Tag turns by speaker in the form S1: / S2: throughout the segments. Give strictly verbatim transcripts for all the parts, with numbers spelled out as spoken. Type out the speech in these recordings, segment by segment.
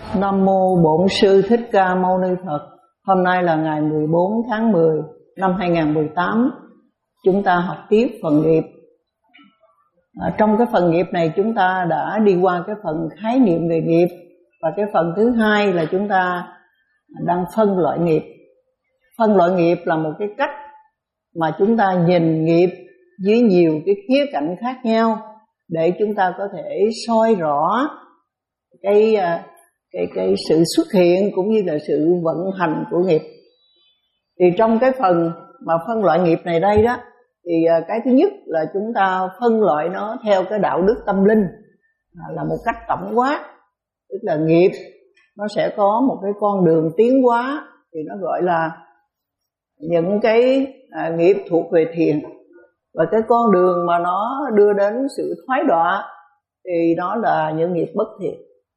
S1: Nam mô Bổn Sư Thích Ca Mâu Ni Phật. Hôm nay là ngày mười bốn tháng mười năm hai nghìn không trăm mười tám. Chúng ta học tiếp phần nghiệp. À, trong cái phần nghiệp này chúng ta đã đi qua cái phần khái niệm về nghiệp, và cái phần thứ hai là chúng ta đang phân loại nghiệp. Phân loại nghiệp là một cái cách mà chúng ta nhìn nghiệp dưới nhiều cái khía cạnh khác nhau để chúng ta có thể soi rõ cái cái cái sự xuất hiện cũng như là sự vận hành của nghiệp. Thì trong cái phần mà phân loại nghiệp này đây đó, thì cái thứ nhất là chúng ta phân loại nó theo cái đạo đức tâm linh, là một cách tổng quát. Tức là nghiệp nó sẽ có một cái con đường tiến hóa, thì nó gọi là những cái à, nghiệp thuộc về thiện, và cái con đường mà nó đưa đến sự thoái đọa thì nó là những nghiệp bất thiện.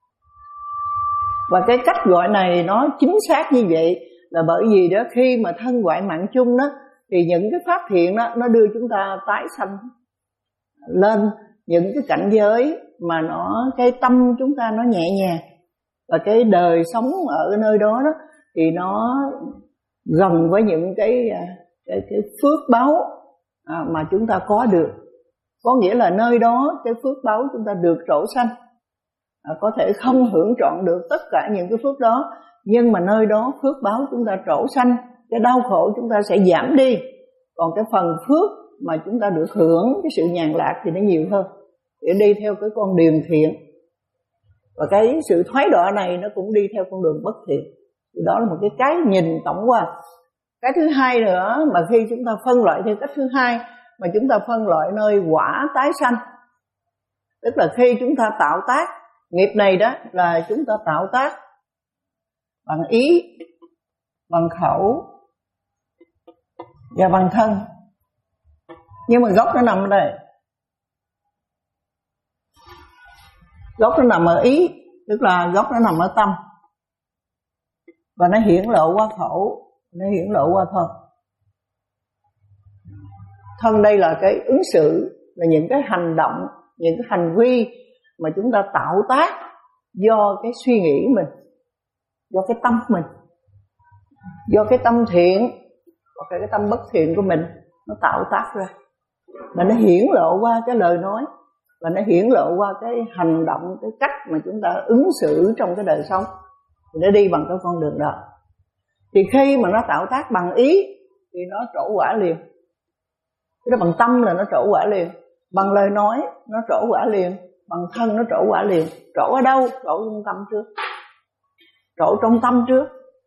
S1: Và cái cách gọi này nó chính xác như vậy là bởi vì đó, khi mà thân ngoại mạng chung đó, thì những cái pháp thiện đó nó đưa chúng ta tái sanh lên những cái cảnh giới mà nó cái tâm chúng ta nó nhẹ nhàng, và cái đời sống ở nơi đó đó thì nó gần với những cái cái, cái phước báu à, mà chúng ta có được. Có nghĩa là nơi đó cái phước báu chúng ta được trổ sanh. À, có thể không hưởng trọn được tất cả những cái phước đó, nhưng mà nơi đó phước báo chúng ta trổ sanh, cái đau khổ chúng ta sẽ giảm đi. Còn cái phần phước mà chúng ta được hưởng cái sự nhàn lạc thì nó nhiều hơn, để đi theo cái con đường thiện. Và cái sự thoái đọa này nó cũng đi theo con đường bất thiện. Thì đó là một cái cái nhìn tổng quan. Cái thứ hai nữa mà khi chúng ta phân loại theo cách thứ hai mà chúng ta phân loại nơi quả tái sanh, tức là khi chúng ta tạo tác nghiệp này đó, là chúng ta tạo tác bằng ý, bằng khẩu và bằng thân. Nhưng mà gốc nó nằm ở đây. Gốc nó nằm ở ý, tức là gốc nó nằm ở tâm, và nó hiển lộ qua khẩu, nó hiển lộ qua thân. Thân đây là cái ứng xử, là những cái hành động, những cái hành vi mà chúng ta tạo tác do cái suy nghĩ mình, do cái tâm mình, do cái tâm thiện hoặc là cái tâm bất thiện của mình nó tạo tác ra, và nó hiển lộ qua cái lời nói, và nó hiển lộ qua cái hành động, cái cách mà chúng ta ứng xử trong cái đời sống, thì nó đi bằng cái con đường đó. Thì khi mà nó tạo tác bằng ý thì nó trổ quả liền. Cái đó bằng tâm là nó trổ quả liền, bằng lời nói nó trổ quả liền, bằng thân nó trổ quả liền. Trổ ở đâu? Trổ trong tâm trước. Trổ trong tâm trước.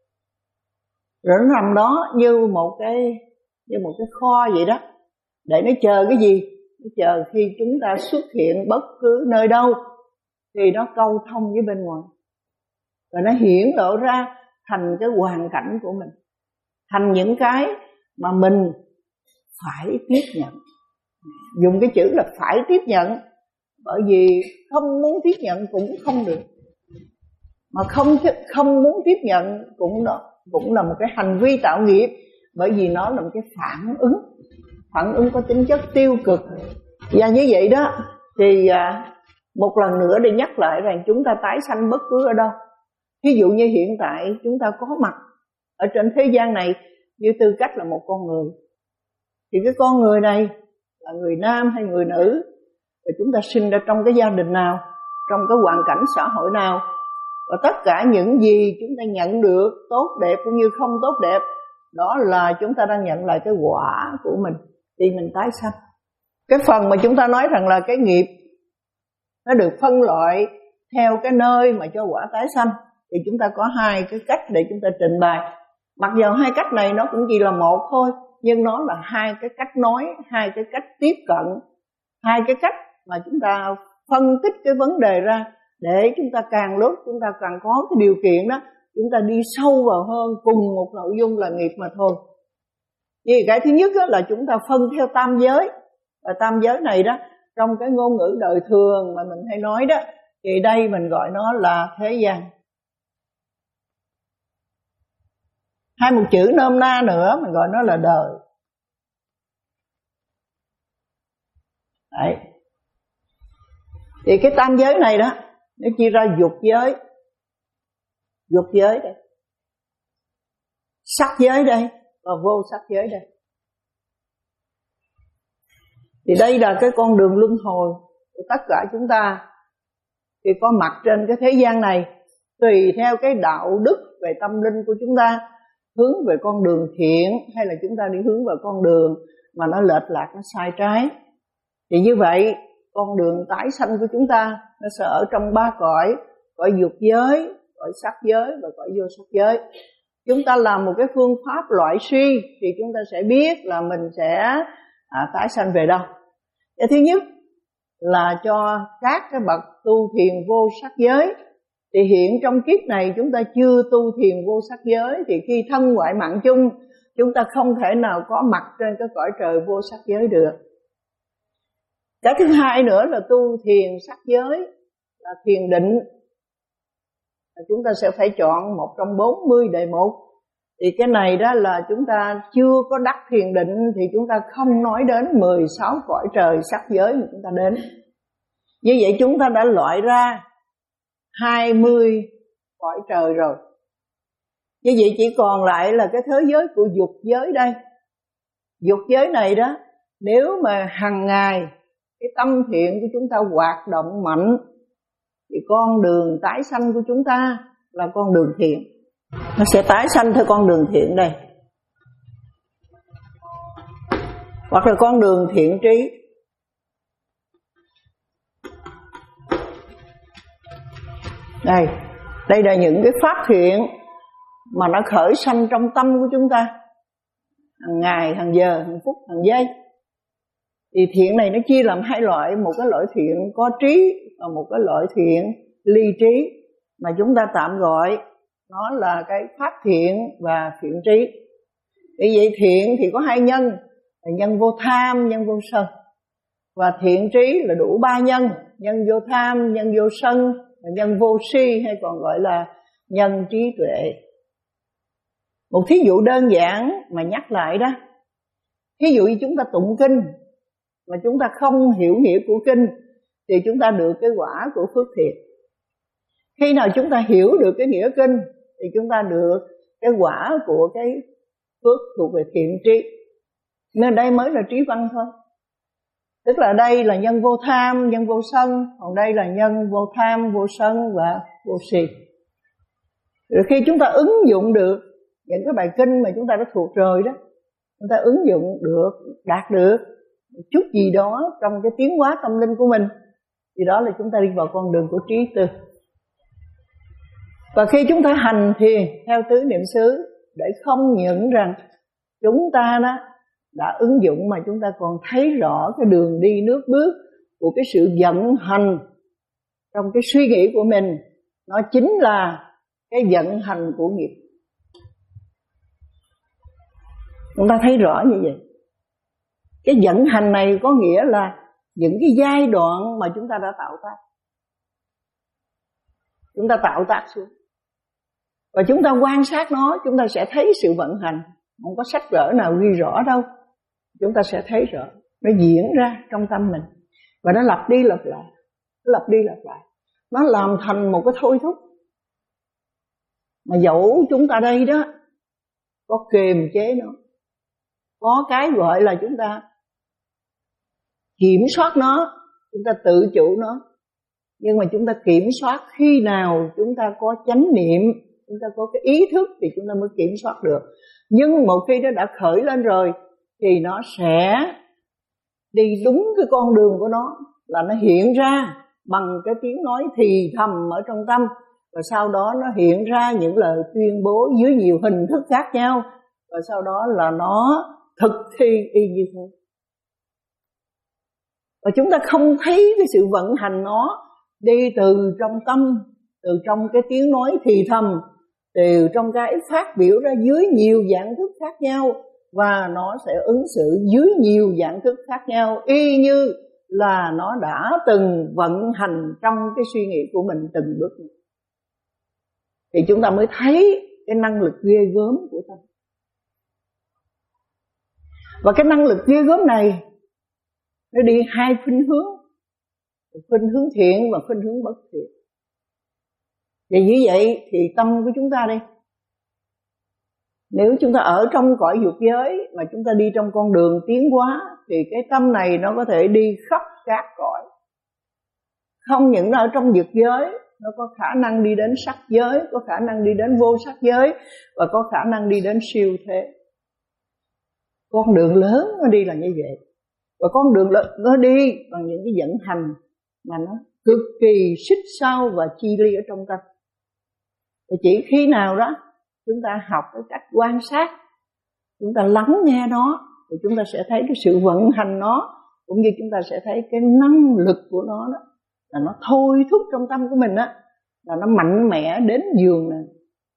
S1: Rồi nó nằm đó như một cái như một cái kho vậy đó, để nó chờ cái gì? Nó chờ khi chúng ta xuất hiện bất cứ nơi đâu thì nó câu thông với bên ngoài, và nó hiển lộ ra thành cái hoàn cảnh của mình, thành những cái mà mình phải tiếp nhận. Dùng cái chữ là phải tiếp nhận, bởi vì không muốn tiếp nhận cũng không được, mà không không muốn tiếp nhận cũng đó cũng là một cái hành vi tạo nghiệp, bởi vì nó là một cái phản ứng, phản ứng có tính chất tiêu cực. Và như vậy đó thì một lần nữa để nhắc lại rằng chúng ta tái sanh bất cứ ở đâu. Ví dụ như hiện tại chúng ta có mặt ở trên thế gian này như tư cách là một con người, thì cái con người này là người nam hay người nữ, và chúng ta sinh ra trong cái gia đình nào, trong cái hoàn cảnh xã hội nào, và tất cả những gì chúng ta nhận được, tốt đẹp cũng như không tốt đẹp, đó là chúng ta đang nhận lại cái quả của mình khi mình tái sanh. Cái phần mà chúng ta nói rằng là cái nghiệp nó được phân loại theo cái nơi mà cho quả tái sanh, thì chúng ta có hai cái cách để chúng ta trình bày. Mặc dù hai cách này nó cũng chỉ là một thôi, nhưng nó là hai cái cách nói, hai cái cách tiếp cận, hai cái cách mà chúng ta phân tích cái vấn đề ra, để chúng ta càng lúc chúng ta càng có cái điều kiện đó, chúng ta đi sâu vào hơn cùng một nội dung là nghiệp mà thôi. Vì cái thứ nhất là chúng ta phân theo tam giới, và tam giới này đó trong cái ngôn ngữ đời thường mà mình hay nói đó, thì đây mình gọi nó là thế gian. Hay một chữ nôm na nữa mình gọi nó là đời. Đấy. Thì cái tam giới này đó nó chia ra dục giới, dục giới đây, sắc giới đây và vô sắc giới đây. Thì đây là cái con đường luân hồi của tất cả chúng ta khi có mặt trên cái thế gian này, tùy theo cái đạo đức về tâm linh của chúng ta, hướng về con đường thiện hay là chúng ta đi hướng vào con đường mà nó lệch lạc, nó sai trái. Thì như vậy con đường tái sanh của chúng ta nó sẽ ở trong ba cõi: cõi dục giới, cõi sắc giới và cõi vô sắc giới. Chúng ta làm một cái phương pháp loại suy thì chúng ta sẽ biết là mình sẽ à, tái sanh về đâu. Cái thứ nhất là cho các cái bậc tu thiền vô sắc giới. Thì hiện trong kiếp này chúng ta chưa tu thiền vô sắc giới, thì khi thân ngoại mạng chung chúng ta không thể nào có mặt trên cái cõi trời vô sắc giới được. Cái thứ hai nữa là tu thiền sắc giới là thiền định. Chúng ta sẽ phải chọn một trong bốn mươi đề mục. Thì cái này đó là chúng ta chưa có đắc thiền định thì chúng ta không nói đến mười sáu cõi trời sắc giới mà chúng ta đến. Như vậy chúng ta đã loại ra hai mươi cõi trời rồi. Như vậy chỉ còn lại là cái thế giới của dục giới đây. Dục giới này đó, nếu mà hàng ngày cái tâm thiện của chúng ta hoạt động mạnh thì con đường tái sanh của chúng ta là con đường thiện. Nó sẽ tái sanh theo con đường thiện đây, hoặc là con đường thiện trí. Đây, đây là những cái pháp thiện mà nó khởi sanh trong tâm của chúng ta hàng ngày, hàng giờ, hàng phút, hàng giây. Thì thiện này nó chia làm hai loại: một cái loại thiện có trí và một cái loại thiện ly trí, mà chúng ta tạm gọi nó là cái pháp thiện và thiện trí. Vì vậy thiện thì có hai nhân, là nhân vô tham, nhân vô sân. Và thiện trí là đủ ba nhân: nhân vô tham, nhân vô sân và nhân vô si, hay còn gọi là nhân trí tuệ. Một thí dụ đơn giản mà nhắc lại đó, thí dụ như chúng ta tụng kinh mà chúng ta không hiểu nghĩa của kinh thì chúng ta được cái quả của phước thiện. Khi nào chúng ta hiểu được cái nghĩa kinh thì chúng ta được cái quả của cái phước thuộc về thiện trí. Nên đây mới là trí văn thôi. Tức là đây là nhân vô tham, nhân vô sân, còn đây là nhân vô tham, vô sân và vô si. Rồi khi chúng ta ứng dụng được những cái bài kinh mà chúng ta đã thuộc rồi đó, chúng ta ứng dụng được, đạt được một chút gì đó trong cái tiến hóa tâm linh của mình, thì đó là chúng ta đi vào con đường của trí tư. Và khi chúng ta hành thiền theo tứ niệm xứ, để không những rằng chúng ta đó đã ứng dụng mà chúng ta còn thấy rõ cái đường đi nước bước của cái sự vận hành trong cái suy nghĩ của mình, nó chính là cái vận hành của nghiệp. Chúng ta thấy rõ như vậy. Cái vận hành này có nghĩa là những cái giai đoạn mà chúng ta đã tạo tác, chúng ta tạo tác xuống, và chúng ta quan sát nó, chúng ta sẽ thấy sự vận hành. Không có sách vở nào ghi rõ đâu, chúng ta sẽ thấy rõ nó diễn ra trong tâm mình, và nó lặp đi lặp lại, nó lặp đi lặp lại, nó làm thành một cái thôi thúc. Mà dẫu chúng ta đây đó có kiềm chế nó, có cái gọi là chúng ta kiểm soát nó, chúng ta tự chủ nó, nhưng mà chúng ta kiểm soát khi nào chúng ta có chánh niệm, chúng ta có cái ý thức thì chúng ta mới kiểm soát được. Nhưng một khi nó đã khởi lên rồi thì nó sẽ đi đúng cái con đường của nó, là nó hiện ra bằng cái tiếng nói thì thầm ở trong tâm, và sau đó nó hiện ra những lời tuyên bố dưới nhiều hình thức khác nhau, và sau đó là nó thực thi y như thế. Và chúng ta không thấy cái sự vận hành nó đi từ trong tâm, từ trong cái tiếng nói thì thầm, từ trong cái phát biểu ra dưới nhiều dạng thức khác nhau, và nó sẽ ứng xử dưới nhiều dạng thức khác nhau, y như là nó đã từng vận hành trong cái suy nghĩ của mình từng bước. Thì chúng ta mới thấy cái năng lực ghê gớm của tâm. Và cái năng lực ghê gớm này nó đi hai khuynh hướng, khuynh hướng thiện và khuynh hướng bất thiện. Và như vậy thì tâm của chúng ta đây, nếu chúng ta ở trong cõi dục giới mà chúng ta đi trong con đường tiến hóa, thì cái tâm này nó có thể đi khắp các cõi. Không những là ở trong dục giới, nó có khả năng đi đến sắc giới, có khả năng đi đến vô sắc giới, và có khả năng đi đến siêu thế. Con đường lớn nó đi là như vậy. Và con đường lớn nó đi bằng những cái vận hành mà nó cực kỳ xích sao và chi ly ở trong tâm. Và chỉ khi nào đó chúng ta học cái cách quan sát, chúng ta lắng nghe nó, thì chúng ta sẽ thấy cái sự vận hành nó, cũng như chúng ta sẽ thấy cái năng lực của nó đó, là nó thôi thúc trong tâm của mình á, là nó mạnh mẽ đến giường này.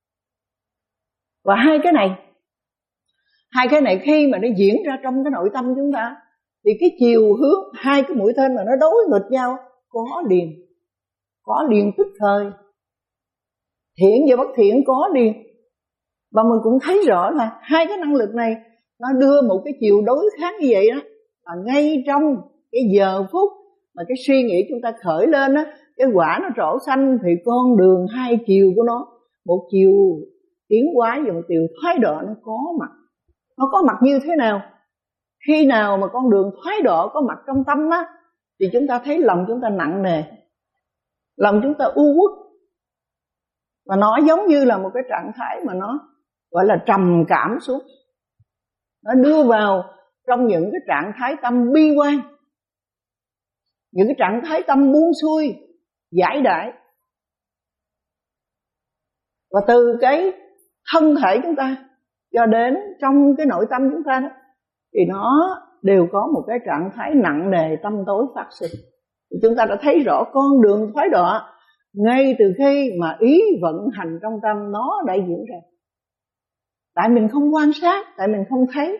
S1: Và hai cái này, hai cái này khi mà nó diễn ra trong cái nội tâm chúng ta, thì cái chiều hướng hai cái mũi tên mà nó đối nghịch nhau có liền, có liền tức thời. Thiện và bất thiện có liền. Và mình cũng thấy rõ là hai cái năng lực này nó đưa một cái chiều đối kháng như vậy đó, và ngay trong cái giờ phút mà cái suy nghĩ chúng ta khởi lên á, cái quả nó trổ xanh, thì con đường hai chiều của nó, một chiều tiến hóa và một chiều thoái độ nó có mặt. Nó có mặt như thế nào? Khi nào mà con đường thoái độ có mặt trong tâm á, thì chúng ta thấy lòng chúng ta nặng nề, lòng chúng ta u uất, và nó giống như là một cái trạng thái mà nó gọi là trầm cảm xuống. Nó đưa vào trong những cái trạng thái tâm bi quan, những cái trạng thái tâm buông xuôi, giải đãi. Và từ cái thân thể chúng ta cho đến trong cái nội tâm chúng ta đó, thì nó đều có một cái trạng thái nặng nề tâm tối phát sinh. Thì chúng ta đã thấy rõ con đường thoái độ ngay từ khi mà ý vận hành trong tâm nó đã diễn ra. Tại mình không quan sát, tại mình không thấy,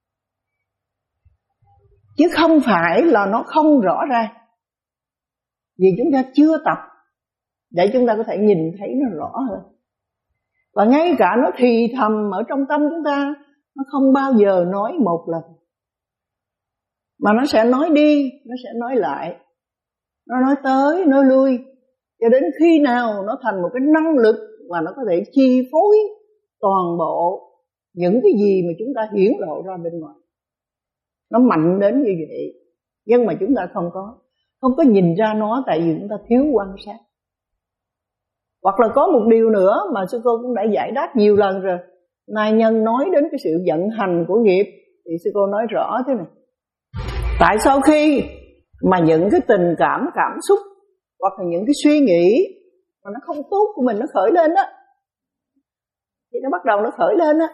S1: chứ không phải là nó không rõ ra, vì chúng ta chưa tập để chúng ta có thể nhìn thấy nó rõ hơn. Và ngay cả nó thì thầm ở trong tâm chúng ta, nó không bao giờ nói một lần, mà nó sẽ nói đi, nó sẽ nói lại, nó nói tới, nói lui, cho đến khi nào nó thành một cái năng lực mà nó có thể chi phối toàn bộ những cái gì mà chúng ta hiển lộ ra bên ngoài. Nó mạnh đến như vậy, nhưng mà chúng ta không có không có nhìn ra nó, tại vì chúng ta thiếu quan sát. Hoặc là có một điều nữa mà sư cô cũng đã giải đáp nhiều lần rồi. Nay nhân nói đến cái sự vận hành của nghiệp, thì sư cô nói rõ thế này. Tại sao khi mà những cái tình cảm, cảm xúc hoặc là những cái suy nghĩ mà nó không tốt của mình nó khởi lên đó, thì nó bắt đầu nó khởi lên đó,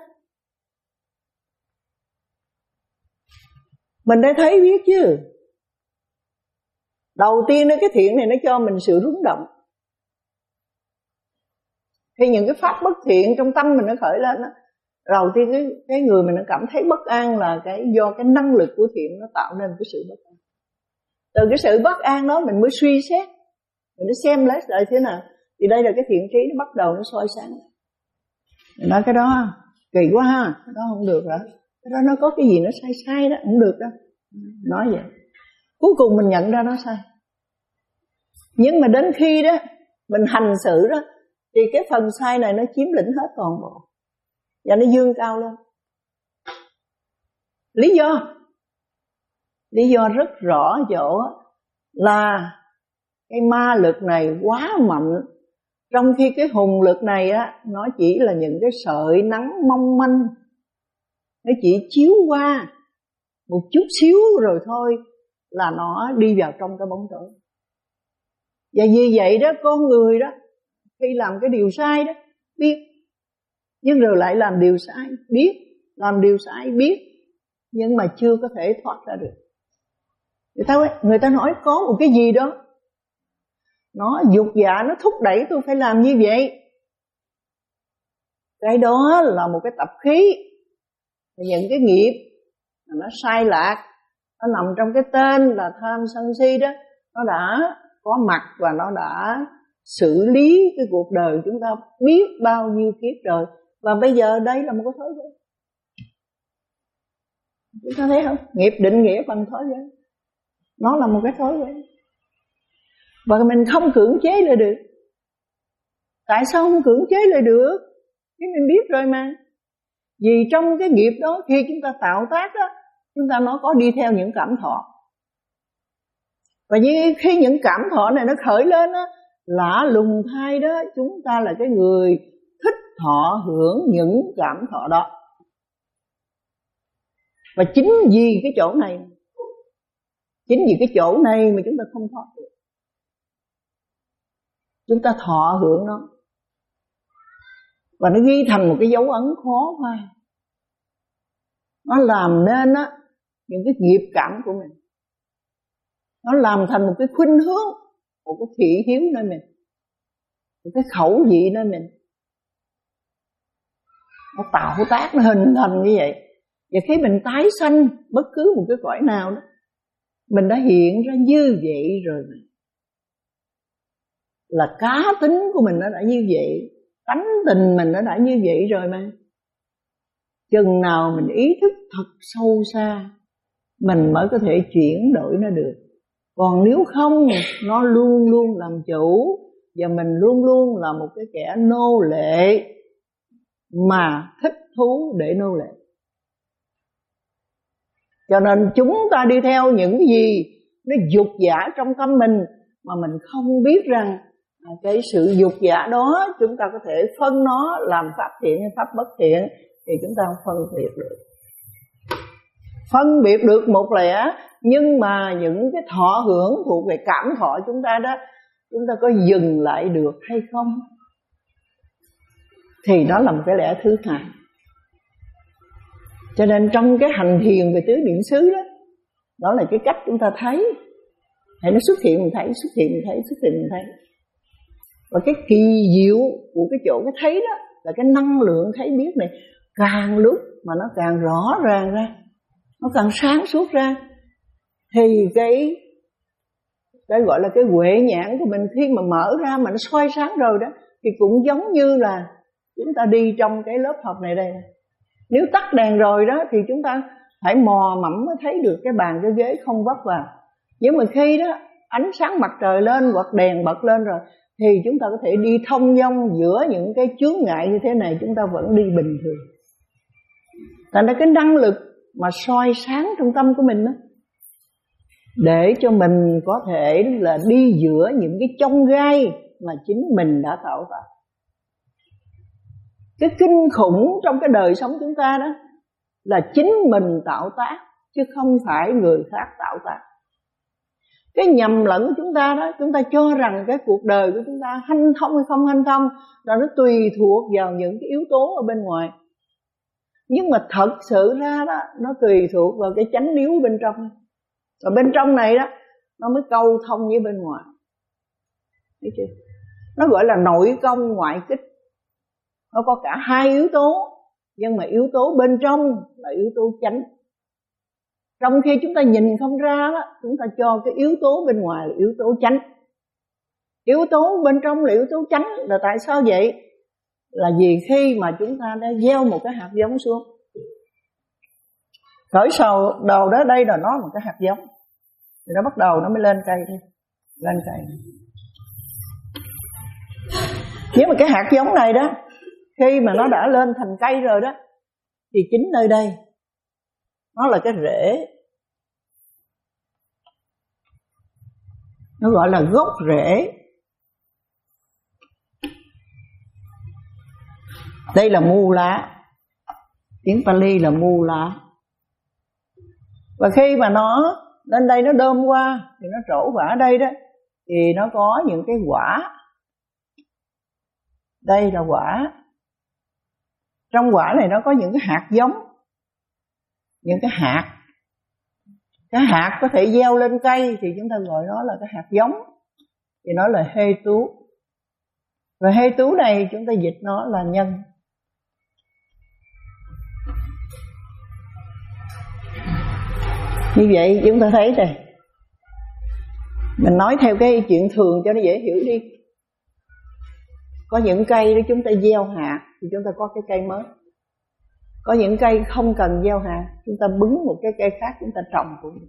S1: mình đã thấy biết chứ. Đầu tiên đó, cái thiện này nó cho mình sự rung động. Khi những cái pháp bất thiện trong tâm mình nó khởi lên đó, đầu tiên cái, cái người mình nó cảm thấy bất an là cái do cái năng lực của thiện nó tạo nên cái sự bất an. Từ cái sự bất an đó mình mới suy xét, mình mới xem lấy lại thế nào. Thì đây là cái thiện trí nó bắt đầu nó soi sáng. Mình nói cái đó kỳ quá ha, cái đó không được hả? Cái đó nó có cái gì nó sai sai đó, không được đâu. Nói vậy. Cuối cùng mình nhận ra nó sai. Nhưng mà đến khi đó mình hành xử đó, thì cái phần sai này nó chiếm lĩnh hết toàn bộ, và nó dương cao lên. Lý do Lý do rất rõ chỗ là cái ma lực này quá mạnh, trong khi cái hùng lực này á, nó chỉ là những cái sợi nắng mong manh, nó chỉ chiếu qua một chút xíu rồi thôi là nó đi vào trong cái bóng tối. Và vì vậy đó, con người đó khi làm cái điều sai đó biết, nhưng rồi lại làm điều sai biết, làm điều sai biết, nhưng mà chưa có thể thoát ra được. Người ta, người ta nói có một cái gì đó nó dục dạ, nó thúc đẩy tôi phải làm như vậy. Cái đó là một cái tập khí, những cái nghiệp mà nó sai lạc, nó nằm trong cái tên là tham sân si đó, nó đã có mặt và nó đã xử lý cái cuộc đời chúng ta biết bao nhiêu kiếp rồi. Và bây giờ đây là một cái thói quen. Chúng ta thấy không? Nghiệp định nghĩa bằng thói quen. Nó là một cái thói quen, và mình không cưỡng chế lại được. Tại sao không cưỡng chế lại được? Thế mình biết rồi mà. Vì trong cái nghiệp đó, khi chúng ta tạo tác đó, chúng ta nó có đi theo những cảm thọ. Và như khi những cảm thọ này nó khởi lên đó, lạ lùng thay đó, chúng ta là cái người thích thọ hưởng những cảm thọ đó. Và chính vì cái chỗ này, chính vì cái chỗ này mà chúng ta không thoát được. Chúng ta thọ hưởng nó, và nó ghi thành một cái dấu ấn khó phai. Nó làm nên á những cái nghiệp cảm của mình. Nó làm thành một cái khuynh hướng, một cái thị hiếu nơi mình, một cái khẩu vị nơi mình. Nó tạo tác, nó hình thành như vậy. Và khi mình tái sanh bất cứ một cái cõi nào đó, mình đã hiện ra như vậy rồi mà. Là cá tính của mình nó đã như vậy, tánh tình mình nó đã như vậy rồi mà. Chừng nào mình ý thức thật sâu xa, mình mới có thể chuyển đổi nó được. Còn nếu không, nó luôn luôn làm chủ, và mình luôn luôn là một cái kẻ nô lệ mà thích thú để nô lệ. Cho nên chúng ta đi theo những cái gì nó dục giả trong tâm mình, mà mình không biết rằng cái sự dục giả đó chúng ta có thể phân nó làm pháp thiện hay pháp bất thiện, thì chúng ta không phân biệt được. Phân biệt được một lẽ, nhưng mà những cái thọ hưởng thuộc về cảm thọ chúng ta đó, chúng ta có dừng lại được hay không, thì đó là một cái lẽ thứ hai. Cho nên trong cái hành thiền về tứ niệm xứ đó, đó là cái cách chúng ta thấy. Hãy nó xuất hiện mình thấy, xuất hiện mình thấy, xuất hiện mình thấy. Và cái kỳ diệu của cái chỗ cái thấy đó là cái năng lượng thấy biết này, càng lúc mà nó càng rõ ràng ra, nó càng sáng suốt ra, thì cái cái gọi là cái huệ nhãn của mình khi mà mở ra mà nó soi sáng rồi đó, thì cũng giống như là chúng ta đi trong cái lớp học này đây. Nếu tắt đèn rồi đó thì chúng ta phải mò mẫm mới thấy được cái bàn cái ghế không vấp vào. Nhưng mà khi đó ánh sáng mặt trời lên hoặc đèn bật lên rồi, thì chúng ta có thể đi thông dong giữa những cái chướng ngại như thế này, chúng ta vẫn đi bình thường. Thành ra cái năng lực mà soi sáng trong tâm của mình đó, để cho mình có thể là đi giữa những cái chông gai mà chính mình đã tạo ra. Cái kinh khủng trong cái đời sống chúng ta đó là chính mình tạo tác, chứ không phải người khác tạo tác. Cái nhầm lẫn của chúng ta đó, chúng ta cho rằng cái cuộc đời của chúng ta hanh thông hay không hanh thông là nó tùy thuộc vào những cái yếu tố ở bên ngoài. Nhưng mà thật sự ra đó, nó tùy thuộc vào cái chánh điếu bên trong. Và bên trong này đó, nó mới câu thông với bên ngoài. Thấy chưa? Nó gọi là nội công ngoại kích. Nó có cả hai yếu tố, nhưng mà yếu tố bên trong là yếu tố chánh. Trong khi chúng ta nhìn không ra đó, chúng ta cho cái yếu tố bên ngoài là yếu tố chánh. Yếu tố bên trong là yếu tố chánh là tại sao vậy? Là vì khi mà chúng ta đã gieo một cái hạt giống xuống, khởi sầu đầu đó, đây là nó một cái hạt giống, thì nó bắt đầu nó mới lên cây thôi, lên cây. Nhưng mà cái hạt giống này đó, khi mà nó đã lên thành cây rồi đó, thì chính nơi đây nó là cái rễ, nó gọi là gốc rễ. Đây là mu lá, tiếng Pali là mu lá. Và khi mà nó lên đây nó đơm qua, thì nó trổ quả đây đó, thì nó có những cái quả. Đây là quả. Trong quả này nó có những cái hạt giống, những cái hạt. Cái hạt có thể gieo lên cây thì chúng ta gọi nó là cái hạt giống, thì nó là hê tú. Và hê tú này chúng ta dịch nó là nhân. Như vậy chúng ta thấy đây, mình nói theo cái chuyện thường cho nó dễ hiểu đi. Có những cây đó chúng ta gieo hạt thì chúng ta có cái cây mới. Có những cây không cần gieo hạt, chúng ta bứng một cái cây khác chúng ta trồng cũng được.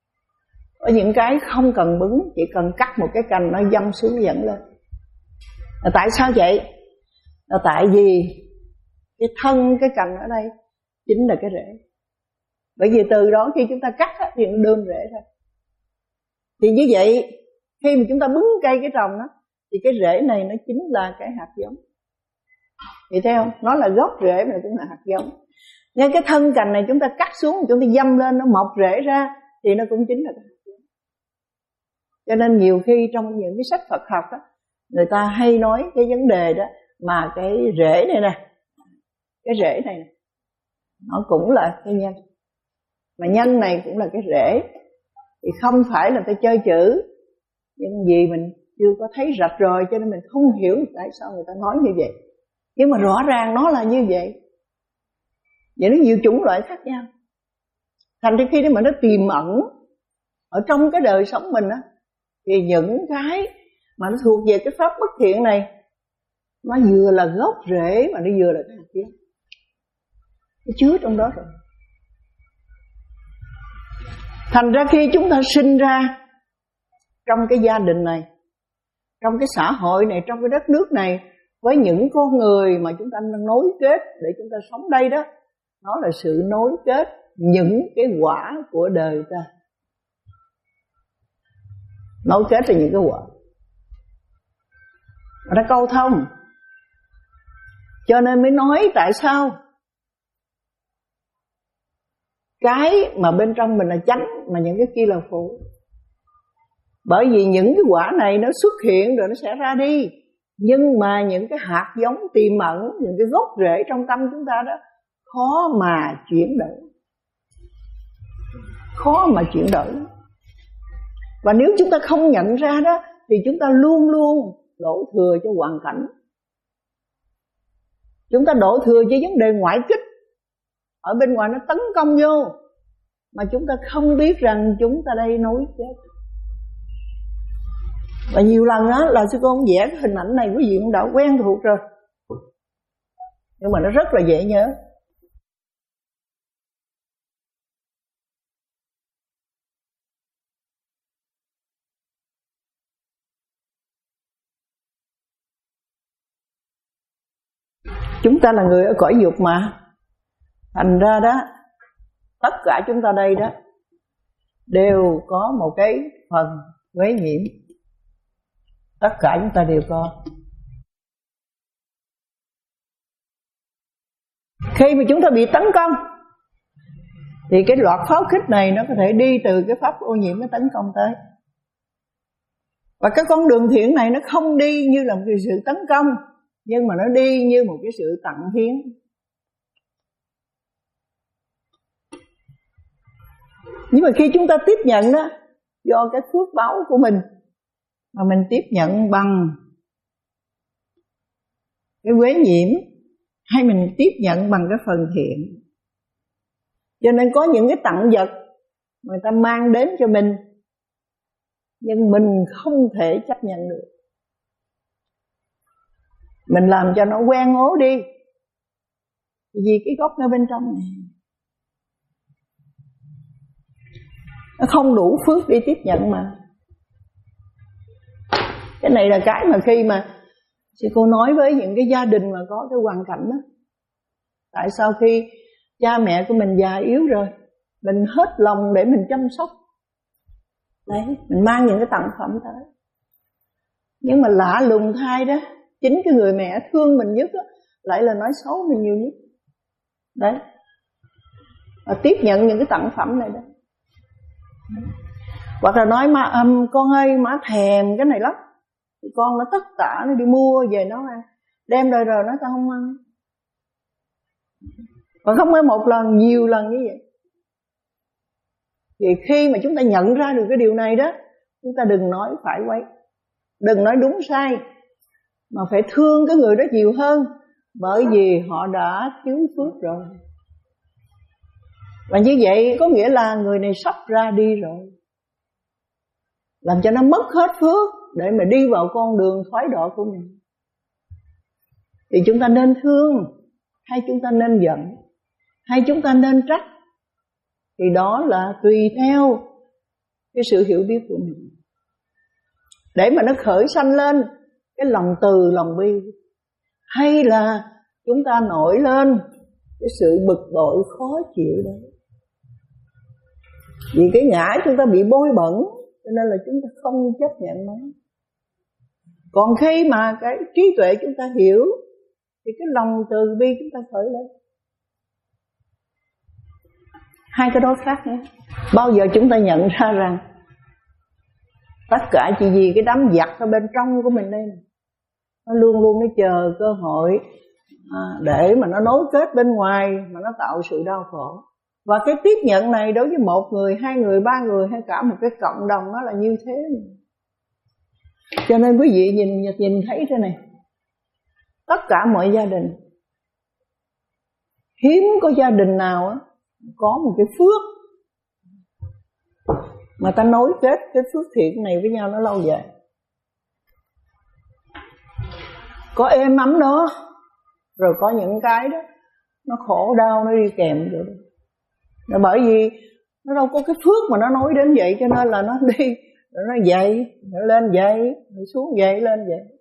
S1: Có những cái không cần bứng, chỉ cần cắt một cái cành nó dâm xuống dẫn lên. Là tại sao vậy? Là tại vì cái thân, cái cành ở đây chính là cái rễ. Bởi vì từ đó khi chúng ta cắt thì nó đơm rễ thôi. Thì như vậy khi mà chúng ta bứng cây cái trồng đó, thì cái rễ này nó chính là cái hạt giống. Vậy thấy không? Nó là gốc rễ mà cũng là hạt giống. Nên cái thân cành này chúng ta cắt xuống, chúng ta dâm lên, nó mọc rễ ra, thì nó cũng chính là cái hạt giống. Cho nên nhiều khi trong những cái sách Phật học đó, người ta hay nói cái vấn đề đó, mà cái rễ này nè, cái rễ này nè, nó cũng là cái nhân, mà nhân này cũng là cái rễ. Thì không phải là ta chơi chữ, nhưng vì mình chưa có thấy rạch ròi cho nên mình không hiểu tại sao người ta nói như vậy. Nhưng mà rõ ràng nó là như vậy. Vậy nó nhiều chủng loại khác nhau. Thành ra khi mà nó tiềm ẩn ở trong cái đời sống mình á, thì những cái mà nó thuộc về cái pháp bất thiện này, nó vừa là gốc rễ mà nó vừa là cái hạt giống. Nó chứa trong đó rồi. Thành ra khi chúng ta sinh ra trong cái gia đình này, trong cái xã hội này, trong cái đất nước này, với những con người mà chúng ta nối kết để chúng ta sống đây đó, nó là sự nối kết những cái quả của đời ta. Nối kết là những cái quả nó câu thông. Cho nên mới nói tại sao cái mà bên trong mình là chánh, mà những cái kia là phụ. Bởi vì những cái quả này nó xuất hiện rồi nó sẽ ra đi, nhưng mà những cái hạt giống tiềm ẩn, những cái gốc rễ trong tâm chúng ta đó, khó mà chuyển đổi. Khó mà chuyển đổi. Và nếu chúng ta không nhận ra đó, thì chúng ta luôn luôn đổ thừa cho hoàn cảnh. Chúng ta đổ thừa cho vấn đề ngoại kích, ở bên ngoài nó tấn công vô, mà chúng ta không biết rằng chúng ta đây nối kết. Và nhiều lần đó là sư cô vẽ cái hình ảnh này, quý vị cũng đã quen thuộc rồi, nhưng mà nó rất là dễ nhớ. Chúng ta là người ở cõi dục mà, thành ra đó tất cả chúng ta đây đó đều có một cái phần quấy nhiễm. Tất cả chúng ta đều có. Khi mà chúng ta bị tấn công, thì cái loạt pháo kích này nó có thể đi từ cái pháp ô nhiễm nó tấn công tới. Và cái con đường thiện này nó không đi như là một cái sự tấn công, nhưng mà nó đi như một cái sự tặng hiến. Nhưng mà khi chúng ta tiếp nhận đó, do cái phước báo của mình mà mình tiếp nhận bằng cái quế nhiễm, hay mình tiếp nhận bằng cái phần thiện. Cho nên có những cái tặng vật người ta mang đến cho mình, nhưng mình không thể chấp nhận được. Mình làm cho nó quen ố đi, vì cái gốc nó bên trong này nó không đủ phước đi tiếp nhận mà. Cái này là cái mà khi mà sư cô nói với những cái gia đình mà có cái hoàn cảnh đó, tại sao khi cha mẹ của mình già yếu rồi, mình hết lòng để mình chăm sóc, đấy, mình mang những cái tặng phẩm tới, nhưng mà lạ lùng thay đó, chính cái người mẹ thương mình nhất đó, lại là nói xấu mình nhiều nhất. Đấy, và tiếp nhận những cái tặng phẩm này đó. Hoặc là nói má um, con ơi má thèm cái này lắm, thì con nó tất tả nó đi mua về nấu ăn, đem rồi rồi nó tao không ăn. Và không phải một lần, nhiều lần như vậy. Thì khi mà chúng ta nhận ra được cái điều này đó, chúng ta đừng nói phải quấy, đừng nói đúng sai, mà phải thương cái người đó nhiều hơn, bởi vì họ đã thiếu phước rồi. Và như vậy có nghĩa là người này sắp ra đi rồi, làm cho nó mất hết phước để mà đi vào con đường thoái độ của mình. Thì chúng ta nên thương, hay chúng ta nên giận, hay chúng ta nên trách, thì đó là tùy theo cái sự hiểu biết của mình, để mà nó khởi sanh lên cái lòng từ, lòng bi, hay là chúng ta nổi lên cái sự bực bội khó chịu đó. Vì cái ngã chúng ta bị bôi bẩn, cho nên là chúng ta không chấp nhận nó. Còn khi mà cái trí tuệ chúng ta hiểu, thì cái lòng từ bi chúng ta khởi lên. Hai cái đó khác nữa. Bao giờ chúng ta nhận ra rằng tất cả chỉ vì cái đám giặc ở bên trong của mình đây, nó luôn luôn nó chờ cơ hội à, để mà nó nối kết bên ngoài, mà nó tạo sự đau khổ. Và cái tiếp nhận này đối với một người, hai người, ba người, hay cả một cái cộng đồng, nó là như thế. Cho nên quý vị nhìn nhìn thấy thế này, tất cả mọi gia đình, hiếm có gia đình nào á có một cái phước mà ta nối kết cái phước thiện này với nhau nó lâu dài. Có êm ấm đó, rồi có những cái đó nó khổ đau nó đi kèm rồi đó. Là bởi vì nó đâu có cái phước mà nó nói đến vậy, cho nên là nó đi, nó dậy, nó lên dậy, nó xuống dậy, lên dậy.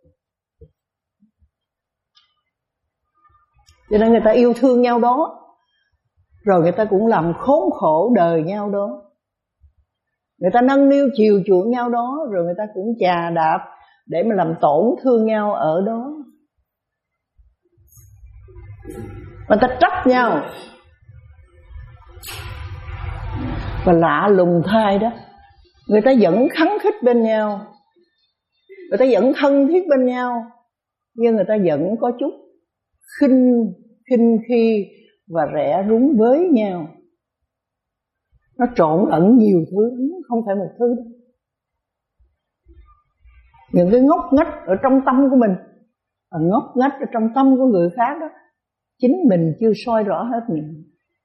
S1: Cho nên người ta yêu thương nhau đó, rồi người ta cũng làm khốn khổ đời nhau đó. Người ta nâng niu chiều chuộng nhau đó, rồi người ta cũng chà đạp để mà làm tổn thương nhau ở đó. Người ta trách nhau. Và lạ lùng thay đó, người ta vẫn khắng khích bên nhau, người ta vẫn thân thiết bên nhau, nhưng người ta vẫn có chút khinh khinh khi và rẻ rúng với nhau. Nó trộn ẩn nhiều thứ, không phải một thứ đâu. Những cái ngóc ngách ở trong tâm của mình, ở ngóc ngách ở trong tâm của người khác đó, chính mình chưa soi rõ hết mình.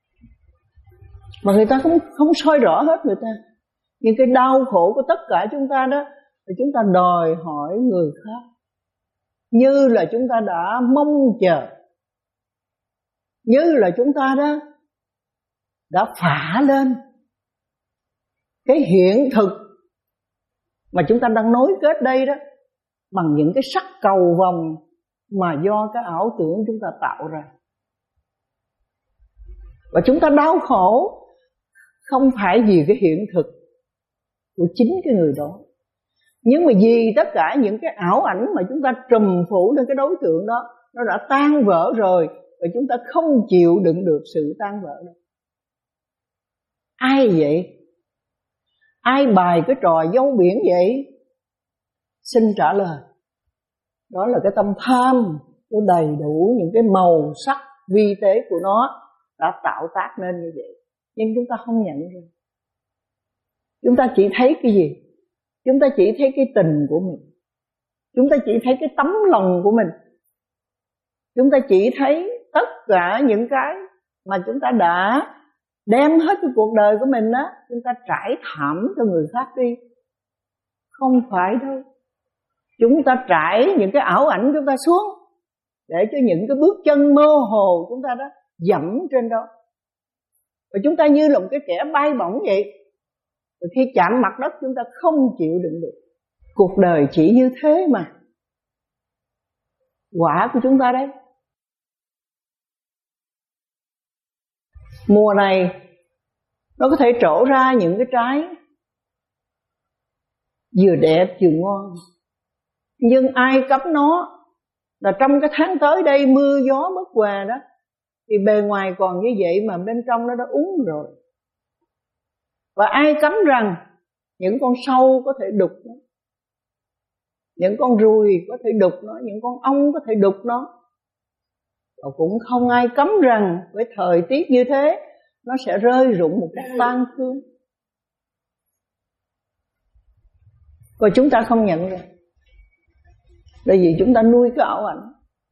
S1: Mà người ta không, không soi rõ hết người ta. Nhưng cái đau khổ của tất cả chúng ta đó, thì chúng ta đòi hỏi người khác, như là chúng ta đã mong chờ, như là chúng ta đó đã phả lên cái hiện thực mà chúng ta đang nối kết đây đó, bằng những cái sắc cầu vồng mà do cái ảo tưởng chúng ta tạo ra. Và chúng ta đau khổ không phải vì cái hiện thực của chính cái người đó, nhưng mà vì tất cả những cái ảo ảnh mà chúng ta trùm phủ lên cái đối tượng đó, nó đã tan vỡ rồi, và chúng ta không chịu đựng được sự tan vỡ đó. Ai vậy? Ai bày cái trò dâu biển vậy? Xin trả lời. Đó là cái tâm tham, cái đầy đủ những cái màu sắc vi tế của nó đã tạo tác nên như vậy. Nhưng chúng ta không nhận ra. Chúng ta chỉ thấy cái gì? Chúng ta chỉ thấy cái tình của mình, chúng ta chỉ thấy cái tấm lòng của mình, chúng ta chỉ thấy tất cả những cái mà chúng ta đã đem hết cái cuộc đời của mình á, chúng ta trải thảm cho người khác đi. Không phải đâu. Chúng ta trải những cái ảo ảnh chúng ta xuống, để cho những cái bước chân mơ hồ chúng ta đó dẫm trên đó. Và chúng ta như là một cái kẻ bay bổng vậy. Và khi chạm mặt đất chúng ta không chịu đựng được. Cuộc đời chỉ như thế mà. Quả của chúng ta đấy. Mùa này nó có thể trổ ra những cái trái vừa đẹp vừa ngon, nhưng ai cấm nó là trong cái tháng tới đây mưa gió bất hòa đó, thì bề ngoài còn như vậy mà bên trong nó đã úng rồi. Và ai cấm rằng những con sâu có thể đục nó, những con ruồi có thể đục nó, những con ong có thể đục nó. Và cũng không ai cấm rằng với thời tiết như thế nó sẽ rơi rụng một cách tan thương. Còn chúng ta không nhận ra, bởi vì chúng ta nuôi cái ảo ảnh.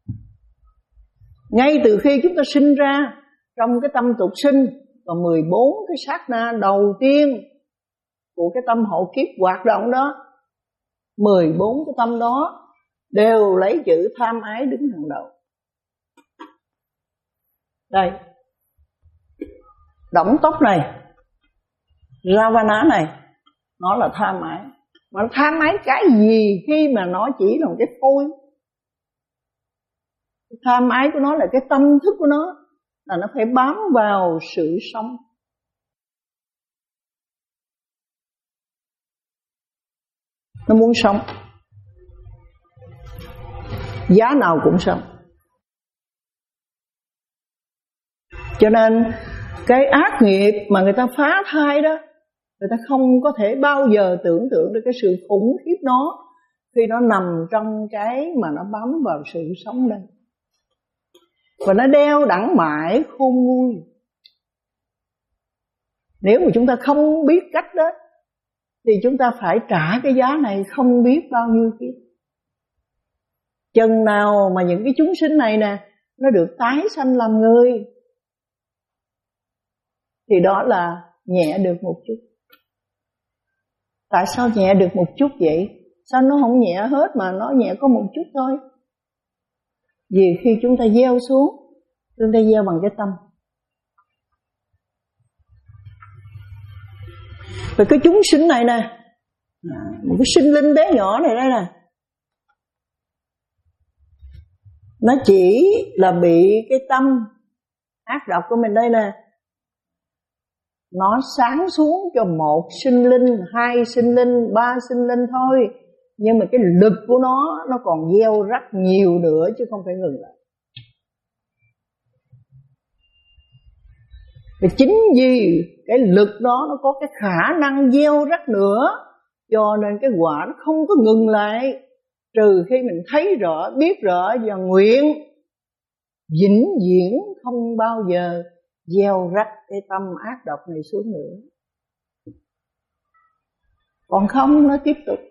S1: Ngay từ khi chúng ta sinh ra, trong cái tâm tục sinh, còn mười bốn cái sát na đầu tiên của cái tâm hộ kiếp hoạt động đó, mười bốn cái tâm đó đều lấy chữ tham ái đứng hàng đầu. Đây, động tốc này, Ravana này, nó là tham ái. Mà nó tham ái cái gì khi mà nó chỉ là một cái phôi? Tham ái của nó là cái tâm thức của nó, là nó phải bám vào sự sống. Nó muốn sống, giá nào cũng sống. Cho nên cái ác nghiệp mà người ta phá thai đó, người ta không có thể bao giờ tưởng tượng được cái sự khủng khiếp nó khi nó nằm trong cái mà nó bám vào sự sống đây. Và nó đeo đẳng mãi khôn nguôi. Nếu mà chúng ta không biết cách đó thì chúng ta phải trả cái giá này không biết bao nhiêu kiếp. Chừng nào mà những cái chúng sinh này nè nó được tái sanh làm người thì đó là nhẹ được một chút. Tại sao nhẹ được một chút vậy? Sao nó không nhẹ hết mà nó nhẹ có một chút thôi? Vì khi chúng ta gieo xuống, chúng ta gieo bằng cái tâm. Và cái chúng sinh này nè, một cái sinh linh bé nhỏ này đây nè, nó chỉ là bị cái tâm ác độc của mình đây nè, nó sáng xuống cho một sinh linh, hai sinh linh, ba sinh linh thôi. Nhưng mà cái lực của nó, nó còn gieo rất nhiều nữa chứ không phải ngừng lại. Và chính vì cái lực đó nó có cái khả năng gieo rắc nữa, cho nên cái quả nó không có ngừng lại, trừ khi mình thấy rõ, biết rõ và nguyện vĩnh viễn không bao giờ gieo rắc cái tâm ác độc này xuống nữa. Còn không nó tiếp tục.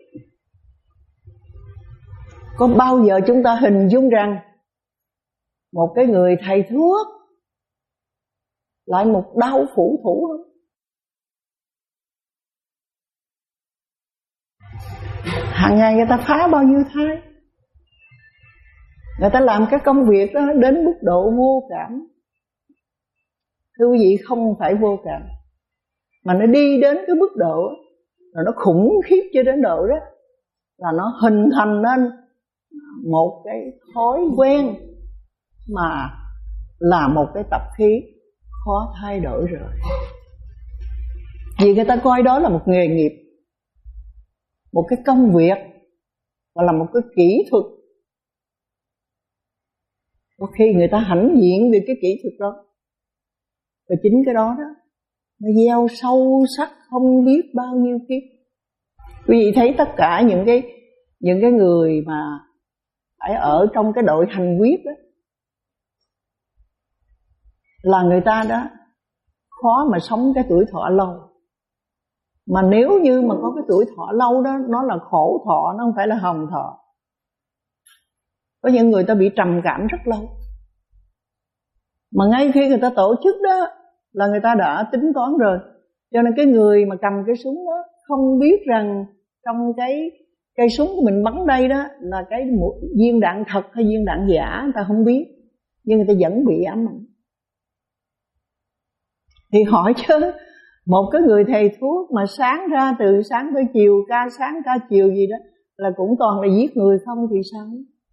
S1: Có bao giờ chúng ta hình dung rằng một cái người thầy thuốc lại một đau phủ thủ không? Hàng ngày người ta phá bao nhiêu thai, người ta làm cái công việc đó đến mức độ vô cảm. Thưa quý vị, không phải vô cảm, mà nó đi đến cái mức độ là nó khủng khiếp cho đến độ đó là nó hình thành nên một cái thói quen mà là một cái tập khí khó thay đổi rồi. Vì người ta coi đó là một nghề nghiệp, một cái công việc, và là một cái kỹ thuật. Có khi người ta hãnh diện về cái kỹ thuật đó. Và chính cái đó đó nó gieo sâu sắc không biết bao nhiêu kiếp. Quý vị thấy tất cả những cái những cái người mà phải ở trong cái đội hành quyết đó, là người ta đó khó mà sống cái tuổi thọ lâu. Mà nếu như mà có cái tuổi thọ lâu đó, nó là khổ thọ, nó không phải là hồng thọ. Có những người ta bị trầm cảm rất lâu, mà ngay khi người ta tổ chức đó là người ta đã tính toán rồi. Cho nên cái người mà cầm cái súng đó không biết rằng trong cái cây súng của mình bắn đây đó là cái viên đạn thật hay viên đạn giả, người ta không biết, nhưng người ta vẫn bị ám ảnh. Thì hỏi chứ, một cái người thầy thuốc mà sáng ra từ sáng tới chiều, ca sáng ca chiều gì đó là cũng toàn là giết người không thì sao?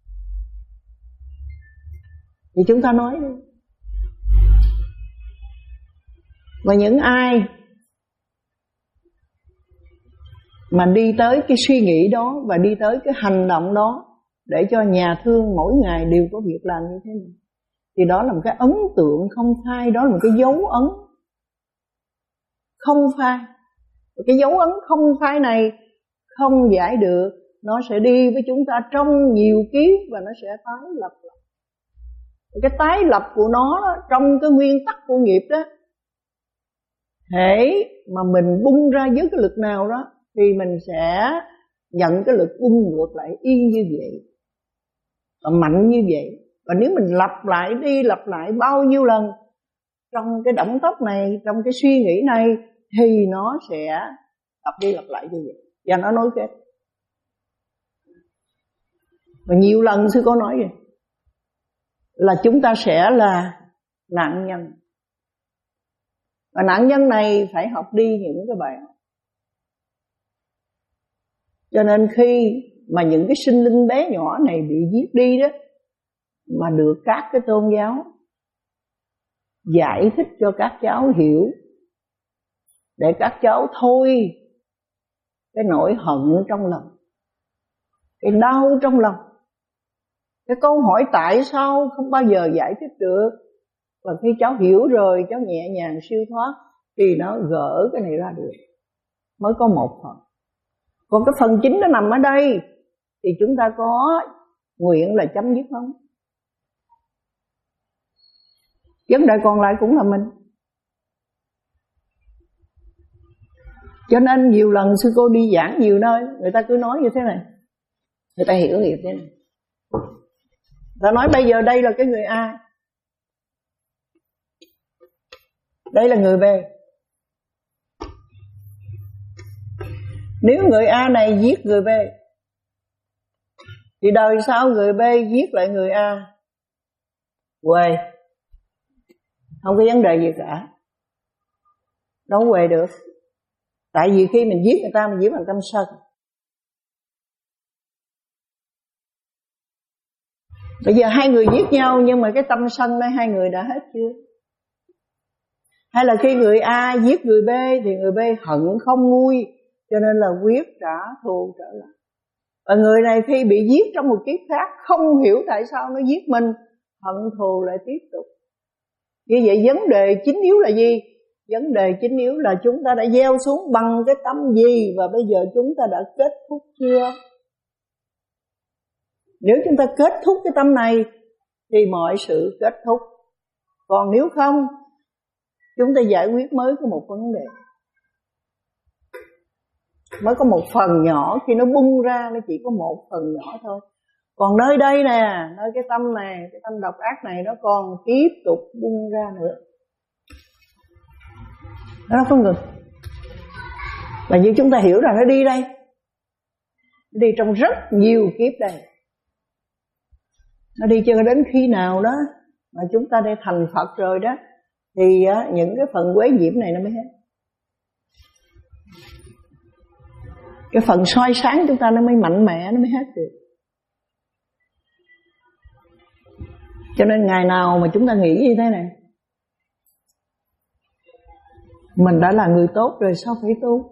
S1: Thì chúng ta nói đi. Và những ai mà đi tới cái suy nghĩ đó và đi tới cái hành động đó để cho nhà thương mỗi ngày đều có việc làm như thế này, thì đó là một cái ấn tượng không phai, đó là một cái dấu ấn không phai. Cái dấu ấn không phai này không giải được, nó sẽ đi với chúng ta trong nhiều kiếp và nó sẽ tái lập lại. Cái tái lập của nó đó, trong cái nguyên tắc của nghiệp đó, hễ mà mình bung ra với cái lực nào đó thì mình sẽ nhận cái lực bung ngược lại y như vậy, và mạnh như vậy. Và nếu mình lặp lại đi lặp lại bao nhiêu lần trong cái động tác này, trong cái suy nghĩ này, thì nó sẽ lặp đi lặp lại như vậy và nó nối kết. Và nhiều lần sư có nói vậy, là chúng ta sẽ là nạn nhân. Và nạn nhân này phải học đi những cái bài học. Cho nên khi mà những cái sinh linh bé nhỏ này bị giết đi đó, mà được các cái tôn giáo giải thích cho các cháu hiểu, để các cháu thôi cái nỗi hận trong lòng, cái đau trong lòng. Cái câu hỏi tại sao không bao giờ giải thích được. Và khi cháu hiểu rồi, cháu nhẹ nhàng siêu thoát, thì nó gỡ cái này ra được. Mới có một phần. Còn cái phần chính nó nằm ở đây, thì chúng ta có nguyện là chấm dứt không? Vấn đề còn lại cũng là mình. Cho nên nhiều lần sư cô đi giảng nhiều nơi, người ta cứ nói như thế này, người ta hiểu như thế này. Người ta nói bây giờ đây là cái người A, đây là người B. Nếu người A này giết người B, thì đời sau người B giết lại người A, quê, không có vấn đề gì cả, đâu quê được. Tại vì khi mình giết người ta, mình giết bằng tâm sân. Bây giờ hai người giết nhau, nhưng mà cái tâm sân này hai người đã hết chưa? Hay là khi người A giết người B, thì người B hận không nguôi, cho nên là quyết trả thù trở lại. Và người này khi bị giết trong một kiếp khác, không hiểu tại sao nó giết mình, hận thù lại tiếp tục. Như vậy vấn đề chính yếu là gì? Vấn đề chính yếu là chúng ta đã gieo xuống bằng cái tâm gì, và bây giờ chúng ta đã kết thúc chưa? Nếu chúng ta kết thúc cái tâm này, thì mọi sự kết thúc. Còn nếu không, chúng ta giải quyết mới có một vấn đề, mới có một phần nhỏ. Khi nó bung ra, nó chỉ có một phần nhỏ thôi. Còn nơi đây nè, nơi cái tâm này, cái tâm độc ác này, nó còn tiếp tục bung ra nữa. Nó không ngừng. Và như chúng ta hiểu rằng nó đi đây, nó đi trong rất nhiều kiếp đây. Nó đi cho đến khi nào đó mà chúng ta đã thành Phật rồi đó, thì á, những cái phần quế nhiễm này nó mới hết. Cái phần soi sáng chúng ta nó mới mạnh mẽ, nó mới hết được. Cho nên ngày nào mà chúng ta nghĩ như thế này, mình đã là người tốt rồi, sao phải tu?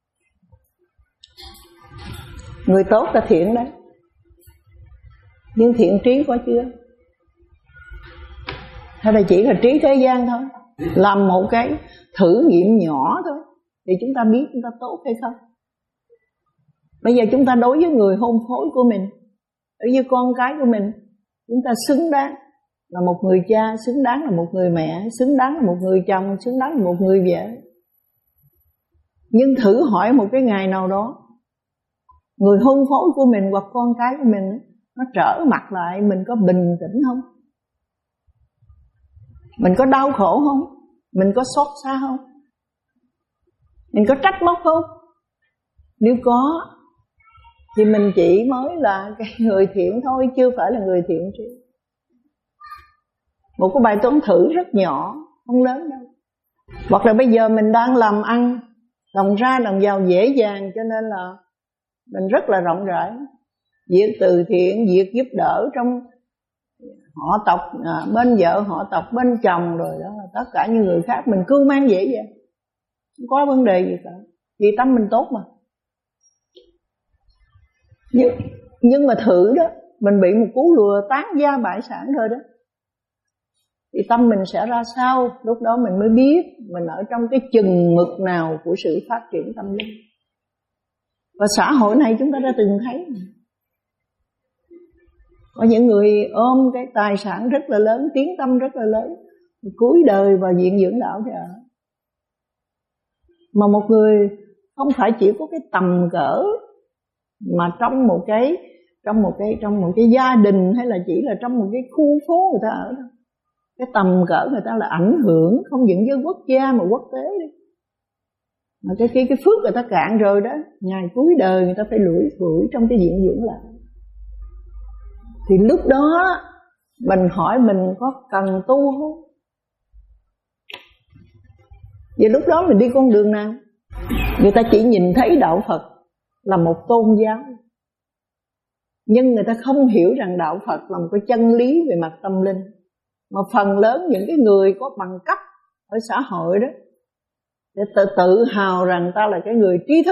S1: Người tốt là thiện đấy, nhưng thiện trí có chưa? Hay là chỉ là trí thế gian thôi? Làm một cái thử nghiệm nhỏ thôi, thì chúng ta biết chúng ta tốt hay không. Bây giờ chúng ta đối với người hôn phối của mình, đối với con cái của mình, chúng ta xứng đáng là một người cha, xứng đáng là một người mẹ, xứng đáng là một người chồng, xứng đáng là một người vợ. Nhưng thử hỏi một cái ngày nào đó, người hôn phối của mình hoặc con cái của mình nó trở mặt lại, mình có bình tĩnh không? Mình có đau khổ không? Mình có xót xa không? Mình có trách móc không? Nếu có, thì mình chỉ mới là cái người thiện thôi, chưa phải là người thiện trí. Một cái bài toán thử rất nhỏ, không lớn đâu. Hoặc là bây giờ mình đang làm ăn, đồng ra đồng vào dễ dàng, cho nên là mình rất là rộng rãi. Việc từ thiện, việc giúp đỡ trong họ tộc, à, bên vợ, họ tộc, bên chồng, rồi đó, tất cả những người khác mình cưu mang dễ dàng, không có vấn đề gì cả, vì tâm mình tốt mà. Nhưng, nhưng mà thử đó, mình bị một cú lừa tán gia bại sản thôi đó, thì tâm mình sẽ ra sao? Lúc đó mình mới biết mình ở trong cái chừng mực nào của sự phát triển tâm linh. Và xã hội này chúng ta đã từng thấy, có những người ôm cái tài sản rất là lớn, tiếng tâm rất là lớn, cuối đời vào viện dưỡng lão thì ở. Mà một người không phải chỉ có cái tầm cỡ, mà trong một cái trong một cái trong một cái gia đình, hay là chỉ là trong một cái khu phố người ta ở đâu, cái tầm cỡ người ta là ảnh hưởng không những với quốc gia mà quốc tế đi. Mà cái khi cái phước người ta cạn rồi đó, ngày cuối đời người ta phải lủi thủi trong cái viện dưỡng lão. Thì lúc đó mình hỏi mình có cần tu không? Vậy lúc đó mình đi con đường nào? Người ta chỉ nhìn thấy đạo Phật, là một tôn giáo, nhưng người ta không hiểu rằng đạo Phật là một cái chân lý về mặt tâm linh. Mà phần lớn những cái người có bằng cấp ở xã hội đó để tự tự hào rằng ta là cái người trí thức,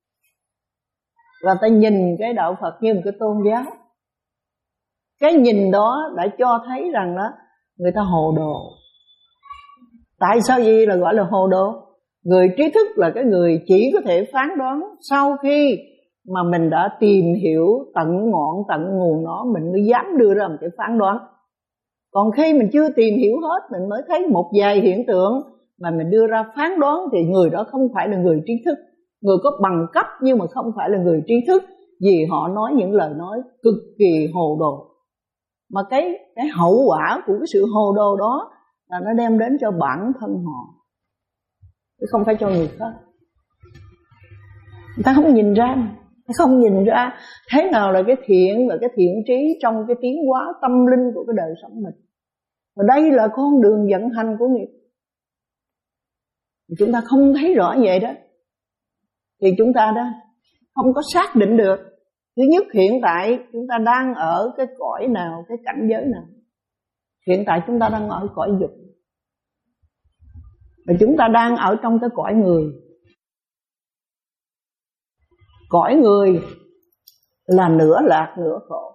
S1: và ta nhìn cái đạo Phật như một cái tôn giáo. Cái nhìn đó đã cho thấy rằng đó người ta hồ đồ. Tại sao gì là gọi là hồ đồ? Người trí thức là cái người chỉ có thể phán đoán sau khi mà mình đã tìm hiểu tận ngọn tận nguồn nó, mình mới dám đưa ra một cái phán đoán. Còn khi mình chưa tìm hiểu hết, mình mới thấy một vài hiện tượng mà mình đưa ra phán đoán, thì người đó không phải là người trí thức. Người có bằng cấp nhưng mà không phải là người trí thức, vì họ nói những lời nói cực kỳ hồ đồ. Mà cái, cái hậu quả của cái sự hồ đồ đó là nó đem đến cho bản thân họ, chứ không phải cho người khác. Người ta không nhìn ra, người ta không nhìn ra thế nào là cái thiện và cái thiện trí trong cái tiến hóa tâm linh của cái đời sống mình. Và đây là con đường vận hành của nghiệp. Chúng ta không thấy rõ vậy đó, thì chúng ta đó không có xác định được. Thứ nhất, hiện tại chúng ta đang ở cái cõi nào, cái cảnh giới nào. Hiện tại chúng ta đang ở cõi dục, và chúng ta đang ở trong cái cõi người. Cõi người là nửa lạc nửa khổ.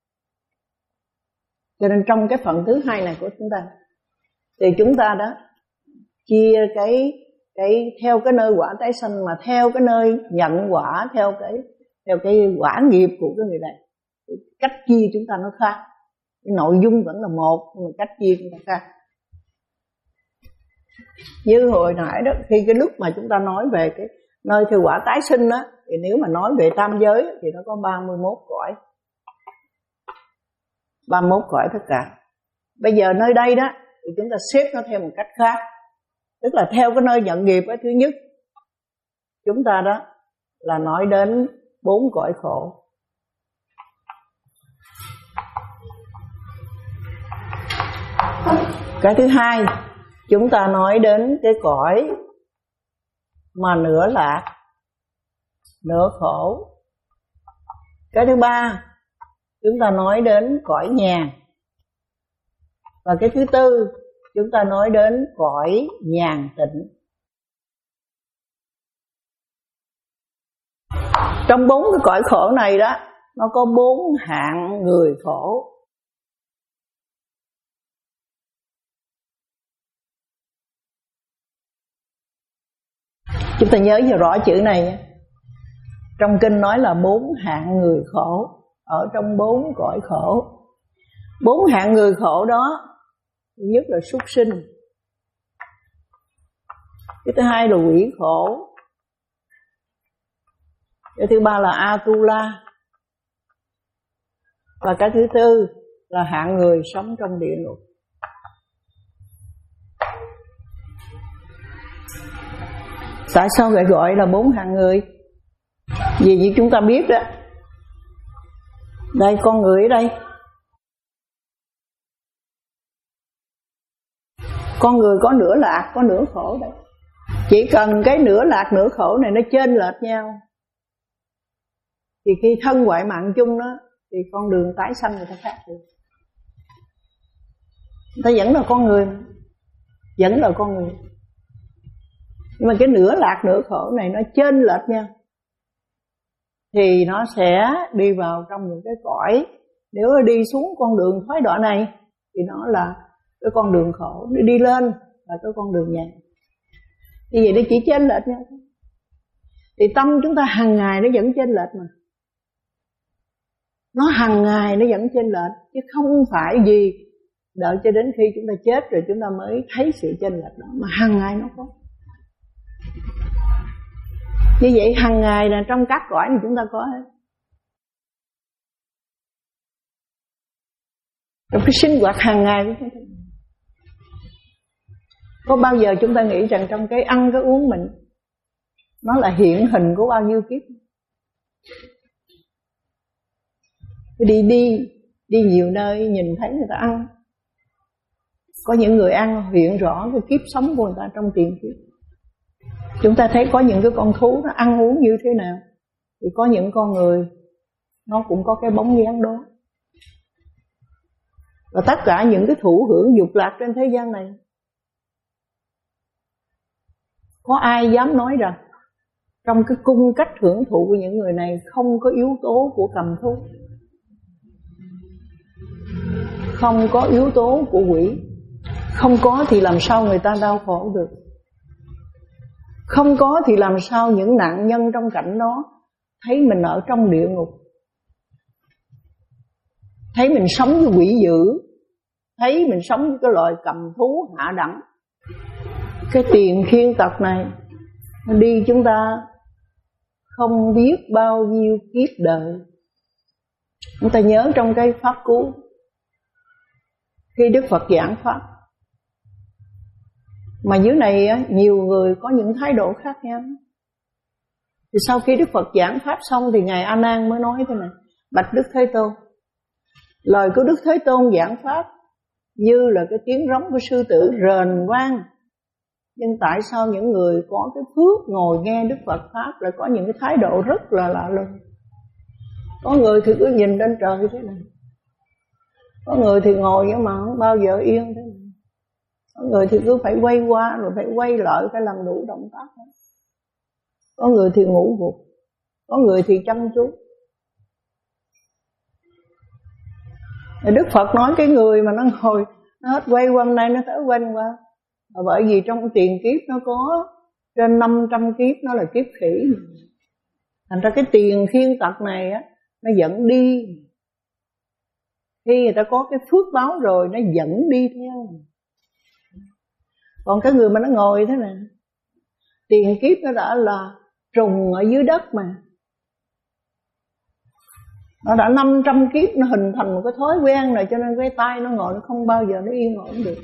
S1: Cho nên trong cái phần thứ hai này của chúng ta, thì chúng ta đó chia cái cái theo cái nơi quả tái sanh, mà theo cái nơi nhận quả, theo cái theo cái quả nghiệp của cái người này. Cách chia chúng ta nó khác. Cái nội dung vẫn là một, nhưng mà cách chia chúng ta khác. Như hồi nãy đó, khi cái lúc mà chúng ta nói về cái nơi theo quả tái sinh đó, thì nếu mà nói về tam giới thì nó có ba mươi mốt cõi. ba mươi mốt cõi tất cả. Bây giờ nơi đây đó thì chúng ta xếp nó theo một cách khác. Tức là theo cái nơi nhận nghiệp đó, thứ nhất chúng ta đó là nói đến bốn cõi khổ. Cái thứ hai, chúng ta nói đến cái cõi mà nửa lạc nửa khổ. Cái thứ ba, chúng ta nói đến cõi nhàn. Và cái thứ tư, chúng ta nói đến cõi nhàn tịnh. Trong bốn cái cõi khổ này đó, nó có bốn hạng người khổ. Chúng ta nhớ cho rõ chữ này. Trong kinh nói là bốn hạng người khổ ở trong bốn cõi khổ. Bốn hạng người khổ đó, thứ nhất là súc sinh, cái thứ hai là quỷ khổ, cái thứ ba là Atula, và cái thứ tư là hạng người sống trong địa ngục. Tại sao lại gọi là bốn hạng người? Vì như chúng ta biết đó, đây con người ở đây, con người có nửa lạc có nửa khổ đây. Chỉ cần cái nửa lạc nửa khổ này nó chênh lệch nhau, thì khi thân ngoại mạng chung đó, thì con đường tái sanh người ta khác được. Người ta vẫn là con người, vẫn là con người, nhưng mà cái nửa lạc nửa khổ này nó chênh lệch nhau, thì nó sẽ đi vào trong những cái cõi. Nếu nó đi xuống con đường thoái đọa này thì nó là cái con đường khổ, nó đi lên là cái con đường nhàn. Như vậy nó chỉ chênh lệch nhau thôi. Thì tâm chúng ta hàng ngày nó vẫn chênh lệch mà. Nó hàng ngày nó vẫn chênh lệch, chứ không phải gì đợi cho đến khi chúng ta chết rồi chúng ta mới thấy sự chênh lệch đó, mà hàng ngày nó có. Như vậy hàng ngày là trong các cõi thì chúng ta có hết. Trong cái sinh hoạt hàng ngày của chúng ta, có bao giờ chúng ta nghĩ rằng trong cái ăn cái uống mình nó là hiện hình của bao nhiêu kiếp? Đi đi đi nhiều nơi nhìn thấy người ta ăn, có những người ăn hiện rõ cái kiếp sống của người ta trong tiền kiếp. Chúng ta thấy có những cái con thú nó ăn uống như thế nào, thì có những con người nó cũng có cái bóng dáng đó. Và tất cả những cái thụ hưởng dục lạc trên thế gian này, có ai dám nói rằng trong cái cung cách hưởng thụ của những người này không có yếu tố của cầm thú, không có yếu tố của quỷ? Không có thì làm sao người ta đau khổ được? Không có thì làm sao những nạn nhân trong cảnh đó thấy mình ở trong địa ngục, thấy mình sống với quỷ dữ, thấy mình sống với cái loài cầm thú hạ đẳng? Cái tiền khiên tật này nó đi chúng ta không biết bao nhiêu kiếp đời. Chúng ta nhớ trong cái pháp cú, khi Đức Phật giảng pháp, mà dưới này á, nhiều người có những thái độ khác nhau. Thì sau khi Đức Phật giảng pháp xong thì Ngài A Nan mới nói thế này: bạch Đức Thế Tôn, lời của Đức Thế Tôn giảng pháp như là cái tiếng rống của sư tử rền vang, nhưng tại sao những người có cái phước ngồi nghe Đức Phật pháp lại có những cái thái độ rất là lạ lùng? Có người thì cứ nhìn lên trời thế này, có người thì ngồi nhưng mà không bao giờ yên thế này, có người thì cứ phải quay qua rồi phải quay lại, phải làm đủ động tác đó. Có người thì ngủ gục, có người thì chăm chú. Đức Phật nói cái người mà nó ngồi nó hết quay qua hôm nay nó tới quanh qua, và bởi vì trong tiền kiếp nó có trên năm trăm kiếp nó là kiếp khỉ, thành ra cái tiền khiên tật này á nó dẫn đi. Khi người ta có cái phước báo rồi nó dẫn đi theo. Còn cái người mà nó ngồi thế này, tiền kiếp nó đã là trùng ở dưới đất mà, nó đã năm trăm kiếp nó hình thành một cái thói quen rồi, cho nên cái tay nó ngồi nó không bao giờ nó yên ổn được.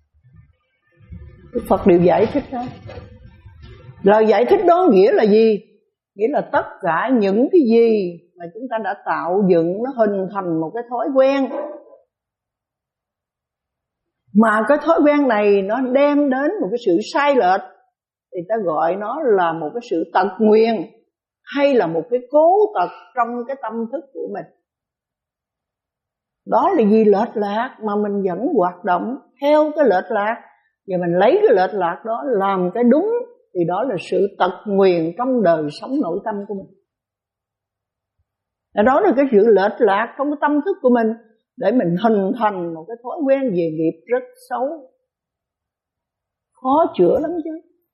S1: Đức Phật đều giải thích đó. Lời giải thích đó nghĩa là gì? Nghĩa là tất cả những cái gì mà chúng ta đã tạo dựng nó hình thành một cái thói quen, mà cái thói quen này nó đem đến một cái sự sai lệch, thì ta gọi nó là một cái sự tật nguyền, hay là một cái cố tật trong cái tâm thức của mình. Đó là gì? Lệch lạc mà mình vẫn hoạt động theo cái lệch lạc, và mình lấy cái lệch lạc đó làm cái đúng, thì đó là sự tật nguyền trong đời sống nội tâm của mình. Đó là cái sự lệch lạc trong cái tâm thức của mình, để mình hình thành một cái thói quen về nghiệp rất xấu, khó chữa lắm chứ.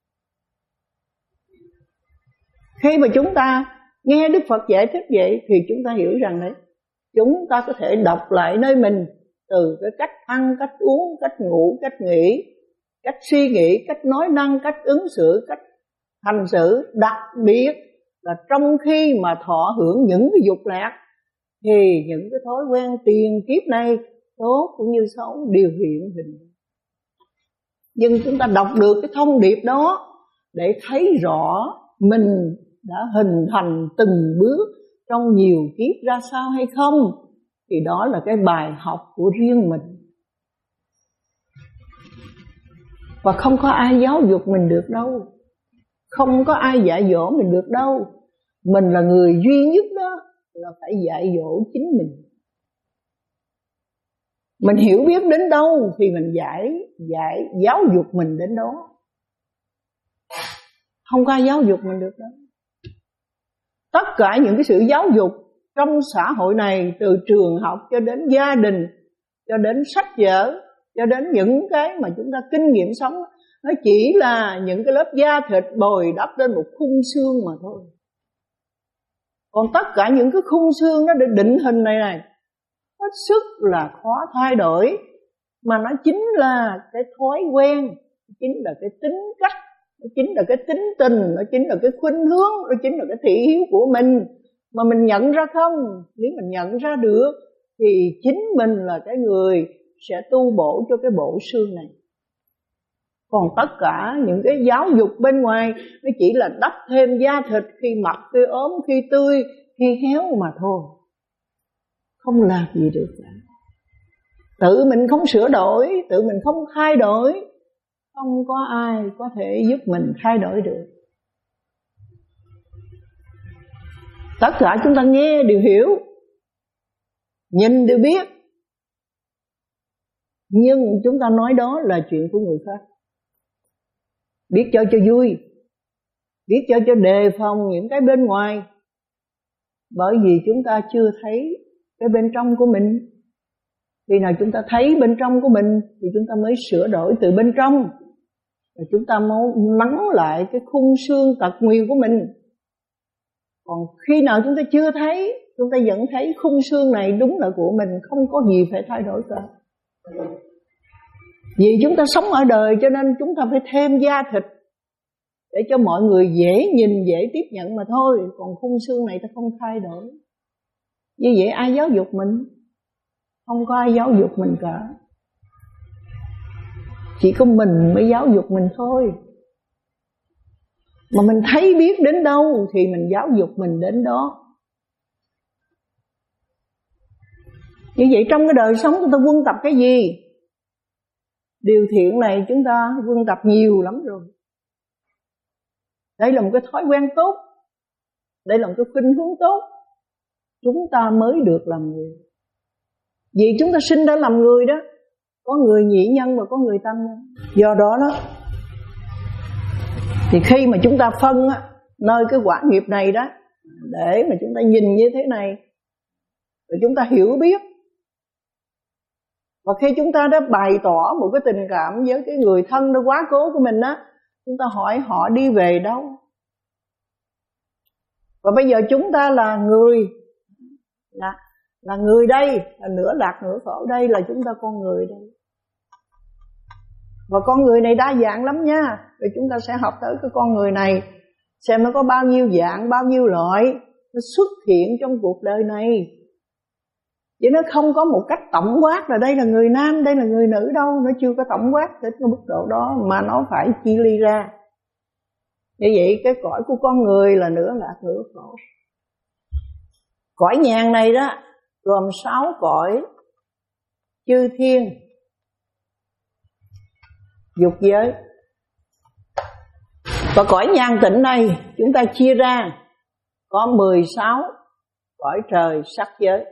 S1: Khi mà chúng ta nghe Đức Phật giải thích vậy thì chúng ta hiểu rằng đấy, chúng ta có thể đọc lại nơi mình, từ cái cách ăn, cách uống, cách ngủ, cách nghĩ, cách suy nghĩ, cách nói năng, cách ứng xử, cách hành xử. Đặc biệt là trong khi mà thọ hưởng những cái dục lạc, thì những cái thói quen tiền kiếp này, tốt cũng như xấu, đều hiện hình. Nhưng chúng ta đọc được cái thông điệp đó để thấy rõ mình đã hình thành từng bước trong nhiều kiếp ra sao hay không, thì đó là cái bài học của riêng mình. Và không có ai giáo dục mình được đâu, không có ai dạy dỗ mình được đâu. Mình là người duy nhất đó là phải dạy dỗ chính mình. Mình hiểu biết đến đâu thì mình dạy, dạy giáo dục mình đến đó. Không có ai giáo dục mình được đâu. Tất cả những cái sự giáo dục trong xã hội này, từ trường học cho đến gia đình, cho đến sách vở, cho đến những cái mà chúng ta kinh nghiệm sống, nó chỉ là những cái lớp da thịt bồi đắp lên một khung xương mà thôi. Còn tất cả những cái khung xương nó được định hình này này, hết sức là khó thay đổi, mà nó chính là cái thói quen, nó chính là cái tính cách, nó chính là cái tính tình, nó chính là cái khuynh hướng, nó chính là cái thị hiếu của mình. Mà mình nhận ra không? Nếu mình nhận ra được thì chính mình là cái người sẽ tu bổ cho cái bộ xương này. Còn tất cả những cái giáo dục bên ngoài nó chỉ là đắp thêm da thịt, khi mập, khi ốm, khi tươi, khi héo mà thôi, không làm gì được cả. Tự mình không sửa đổi, tự mình không thay đổi, không có ai có thể giúp mình thay đổi được. Tất cả chúng ta nghe đều hiểu, nhìn đều biết, nhưng chúng ta nói đó là chuyện của người khác. Biết cho cho vui, biết cho cho đề phòng những cái bên ngoài, bởi vì chúng ta chưa thấy cái bên trong của mình. Khi nào chúng ta thấy bên trong của mình thì chúng ta mới sửa đổi từ bên trong, và chúng ta mới nắn lại cái khung xương tật nguyền của mình. Còn khi nào chúng ta chưa thấy, chúng ta vẫn thấy khung xương này đúng là của mình, không có gì phải thay đổi cả. Vì chúng ta sống ở đời cho nên chúng ta phải thêm da thịt để cho mọi người dễ nhìn, dễ tiếp nhận mà thôi. Còn khung xương này ta không thay đổi. Như vậy ai giáo dục mình? Không có ai giáo dục mình cả. Chỉ có mình mới giáo dục mình thôi. Mà mình thấy biết đến đâu thì mình giáo dục mình đến đó. Như vậy trong cái đời sống chúng ta quân tập cái gì? Điều thiện này chúng ta quân tập nhiều lắm rồi. Đây là một cái thói quen tốt, đây là một cái khuynh hướng tốt, chúng ta mới được làm người. Vì chúng ta sinh ra làm người đó, có người nhị nhân và có người tam nhân. Do đó đó, thì khi mà chúng ta phân á, nơi cái quả nghiệp này đó, để mà chúng ta nhìn như thế này, rồi chúng ta hiểu biết. Và khi chúng ta đã bày tỏ một cái tình cảm với cái người thân đó quá cố của mình á, chúng ta hỏi họ đi về đâu. Và bây giờ chúng ta là người, là, là người đây, là nửa lạc nửa khổ, đây là chúng ta con người đây. Và con người này đa dạng lắm nha. Rồi chúng ta sẽ học tới cái con người này, xem nó có bao nhiêu dạng, bao nhiêu loại, nó xuất hiện trong cuộc đời này. Chứ nó không có một cách tổng quát là đây là người nam, đây là người nữ đâu. Nó chưa có tổng quát đến cái mức độ đó, mà nó phải chia ly ra. Như vậy cái cõi của con người là nửa lạc nửa khổ. Cõi nhàn này đó gồm sáu cõi: chư thiên, dục giới. Và cõi nhàn tịnh này chúng ta chia ra có mười sáu cõi trời sắc giới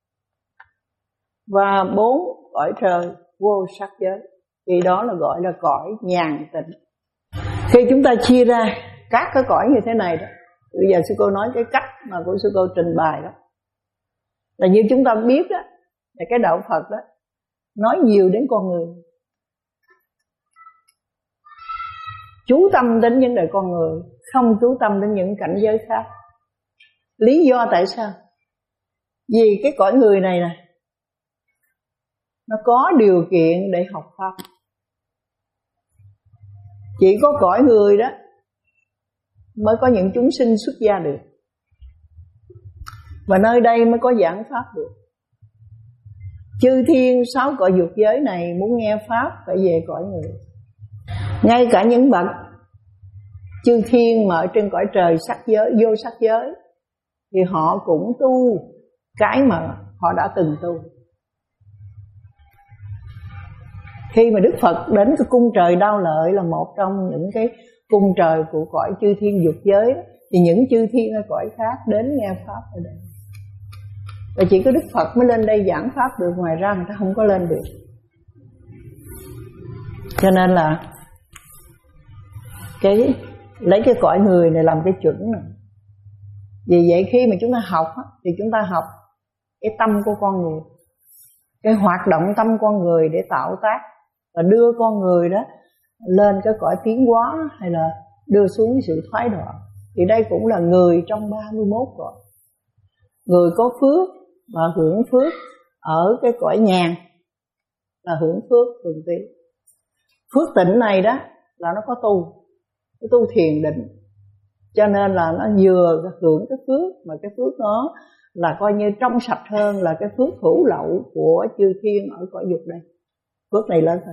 S1: và bốn cõi trời vô sắc giới. Thì đó là gọi là cõi nhàn tịnh. Khi chúng ta chia ra các cái cõi như thế này đó, bây giờ sư cô nói cái cách mà của sư cô trình bày đó, là như chúng ta biết đó, là cái đạo Phật đó nói nhiều đến con người, chú tâm đến những đời con người, không chú tâm đến những cảnh giới khác. Lý do tại sao? Vì cái cõi người này nè, nó có điều kiện để học pháp. Chỉ có cõi người đó mới có những chúng sinh xuất gia được, và nơi đây mới có giảng pháp được. Chư thiên sáu cõi dục giới này muốn nghe pháp phải về cõi người. Ngay cả những bậc chư thiên mà ở trên cõi trời sắc giới, vô sắc giới, thì họ cũng tu cái mà họ đã từng tu. Khi mà Đức Phật đến cái cung trời Đao Lợi là một trong những cái cung trời của cõi chư thiên dục giới, thì những chư thiên ở cõi khác đến nghe pháp ở đây. Và chỉ có Đức Phật mới lên đây giảng pháp được, ngoài ra người ta không có lên được. Cho nên là cái lấy cái cõi người này làm cái chuẩn này. Vì vậy khi mà chúng ta học thì chúng ta học cái tâm của con người, cái hoạt động tâm con người để tạo tác và đưa con người đó lên cái cõi tiến hóa, hay là đưa xuống cái sự thoái đoạn. Thì đây cũng là người trong ba mươi mốt cõi. Người có phước mà hưởng phước ở cái cõi nhàn là hưởng phước thường tiến. Phước tịnh này đó là nó có tu, nó tu thiền định, cho nên là nó vừa hưởng cái phước, mà cái phước đó là coi như trong sạch hơn là cái phước hữu lậu của chư thiên ở cõi dục đây. Phước này lớn hơn.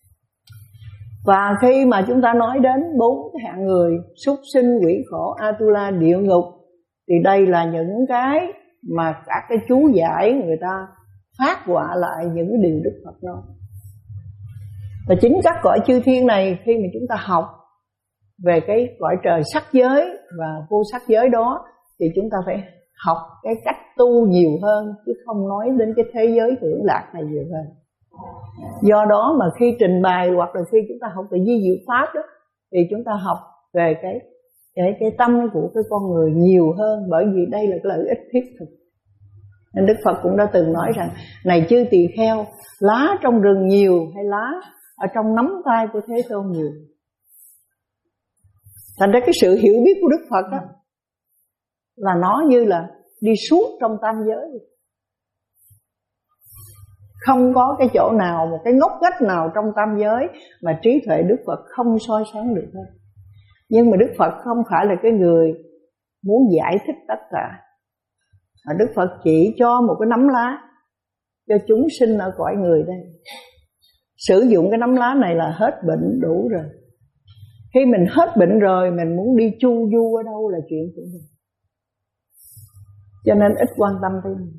S1: Và khi mà chúng ta nói đến bốn cái hạng người, súc sinh, quỷ khổ, Atula, địa ngục, thì đây là những cái mà các cái chú giải người ta phát họa lại những cái điều Đức Phật nói. Và chính các cõi chư thiên này, khi mà chúng ta học về cái cõi trời sắc giới và vô sắc giới đó, thì chúng ta phải học cái cách tu nhiều hơn, chứ không nói đến cái thế giới hưởng lạc này nhiều hơn. Do đó mà khi trình bày hoặc là khi chúng ta học về di diệu pháp đó, thì chúng ta học về cái cái cái tâm của cái con người nhiều hơn, bởi vì đây là cái lợi ích thiết thực. Nên Đức Phật cũng đã từng nói rằng: này chư tỳ kheo, lá trong rừng nhiều hay lá ở trong nắm tay của Thế Tôn nhiều. Thành ra cái sự hiểu biết của Đức Phật đó, là nó như là đi suốt trong tam giới, không có cái chỗ nào, một cái ngóc ngách nào trong tam giới mà trí tuệ Đức Phật không soi sáng được hết. Nhưng mà Đức Phật không phải là cái người muốn giải thích tất cả. Đức Phật chỉ cho một cái nắm lá cho chúng sinh ở cõi người đây. Sử dụng cái nắm lá này là hết bệnh đủ rồi. Khi mình hết bệnh rồi, mình muốn đi chu du ở đâu là chuyện của mình, cho nên ít quan tâm tới mình.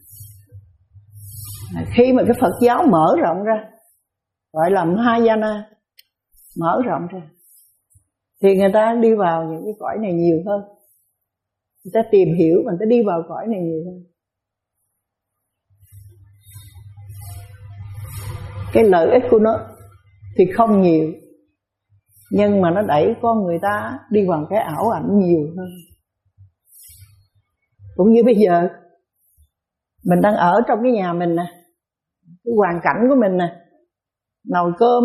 S1: Khi mà cái Phật giáo mở rộng ra, gọi là Mahayana, mở rộng ra, thì người ta đi vào những cái cõi này nhiều hơn. Người ta tìm hiểu và người ta đi vào cõi này nhiều hơn. Cái lợi ích của nó thì không nhiều, nhưng mà nó đẩy con người ta đi vào cái ảo ảnh nhiều hơn. Cũng như bây giờ mình đang ở trong cái nhà mình nè, cái hoàn cảnh của mình nè, nồi cơm,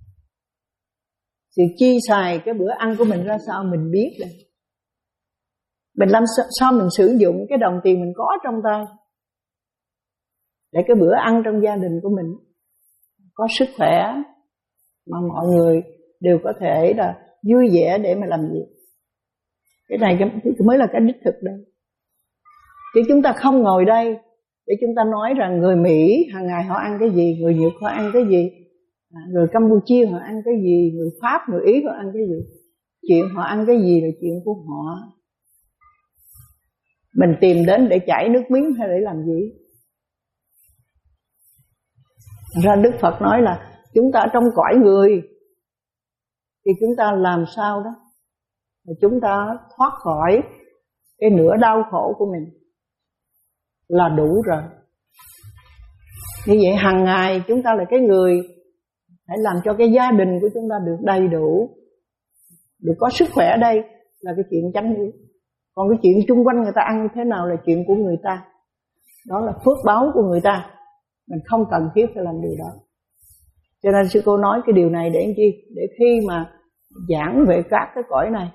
S1: sự chi xài cái bữa ăn của mình ra sao mình biết đây. Mình làm sao mình sử dụng cái đồng tiền mình có trong tay để cái bữa ăn trong gia đình của mình có sức khỏe, mà mọi người đều có thể là vui vẻ để mà làm việc. Cái này mới là cái đích thực đây. Chứ chúng ta không ngồi đây để chúng ta nói rằng người Mỹ hàng ngày họ ăn cái gì, người Nhật họ ăn cái gì, người Campuchia họ ăn cái gì, người Pháp, người Ý họ ăn cái gì. Chuyện họ ăn cái gì là chuyện của họ. Mình tìm đến để chảy nước miếng hay để làm gì? Ra Đức Phật nói là chúng ta trong cõi người thì chúng ta làm sao đó là chúng ta thoát khỏi cái nỗi đau khổ của mình là đủ rồi. Như vậy hàng ngày chúng ta là cái người hãy làm cho cái gia đình của chúng ta được đầy đủ, được có sức khỏe, đây là cái chuyện chánh yếu. Còn cái chuyện chung quanh người ta ăn như thế nào là chuyện của người ta, đó là phước báo của người ta, mình không cần thiết phải làm điều đó. Cho nên sư cô nói cái điều này để làm chi? Để khi mà giảng về các cái cõi này,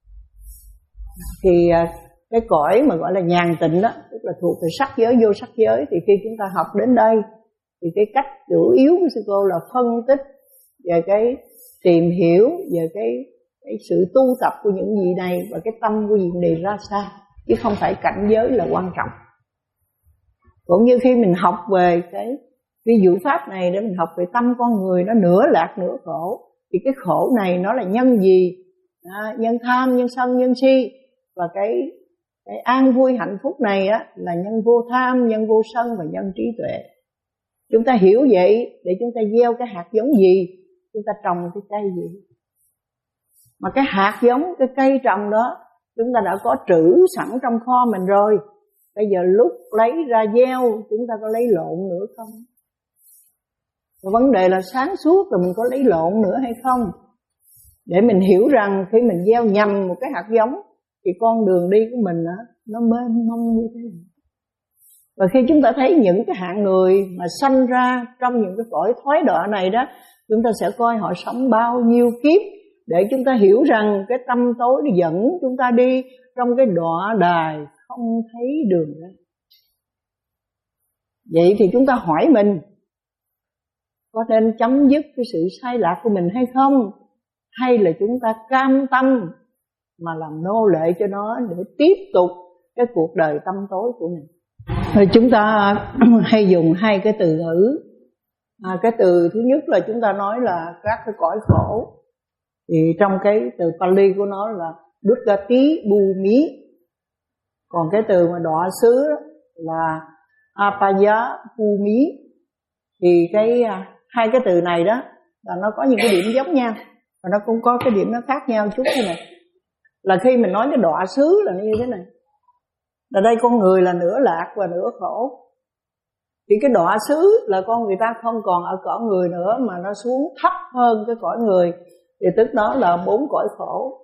S1: thì cái cõi mà gọi là nhàn tịnh đó, tức là thuộc về sắc giới vô sắc giới, thì khi chúng ta học đến đây thì cái cách chủ yếu của sư cô là phân tích về cái tìm hiểu về cái cái sự tu tập của những vị này và cái tâm của vị này ra sao, chứ không phải cảnh giới là quan trọng. Cũng như khi mình học về cái ví dụ pháp này để mình học về tâm con người, nó nửa lạc nửa khổ, thì cái khổ này nó là nhân gì? À, nhân tham, nhân sân, nhân si. Và cái cái an vui hạnh phúc này á là nhân vô tham, nhân vô sân và nhân trí tuệ. Chúng ta hiểu vậy để chúng ta gieo cái hạt giống gì, chúng ta trồng cái cây gì. Mà cái hạt giống, cái cây trồng đó chúng ta đã có trữ sẵn trong kho mình rồi. Bây giờ lúc lấy ra gieo, chúng ta có lấy lộn nữa không? Và vấn đề là sáng suốt rồi mình có lấy lộn nữa hay không? Để mình hiểu rằng khi mình gieo nhầm một cái hạt giống thì con đường đi của mình á, nó mênh mông như thế này. Và khi chúng ta thấy những cái hạng người mà sanh ra trong những cái cõi thoái đọa này đó, chúng ta sẽ coi họ sống bao nhiêu kiếp, để chúng ta hiểu rằng cái tâm tối dẫn chúng ta đi trong cái đọa đài không thấy đường ra. Vậy thì chúng ta hỏi mình, có nên chấm dứt cái sự sai lạc của mình hay không? Hay là chúng ta cam tâm mà làm nô lệ cho nó để tiếp tục cái cuộc đời tâm tối của mình? Rồi chúng ta hay dùng hai cái từ ngữ. À, cái từ thứ nhất là chúng ta nói là các cái cõi khổ. Thì trong cái từ Pali của nó là Dukkati Bhumi. Còn cái từ mà đọa xứ là Apaya Bhumi. Thì cái hai cái từ này đó là nó có những cái điểm giống nhau, và nó cũng có cái điểm nó khác nhau chút thế này. Là khi mình nói cái đọa xứ là như thế này, Ở đây con người là nửa lạc và nửa khổ. Thì cái đọa xứ là con người ta không còn ở cõi người nữa, mà nó xuống thấp hơn cái cõi người, thì tức đó là bốn cõi khổ.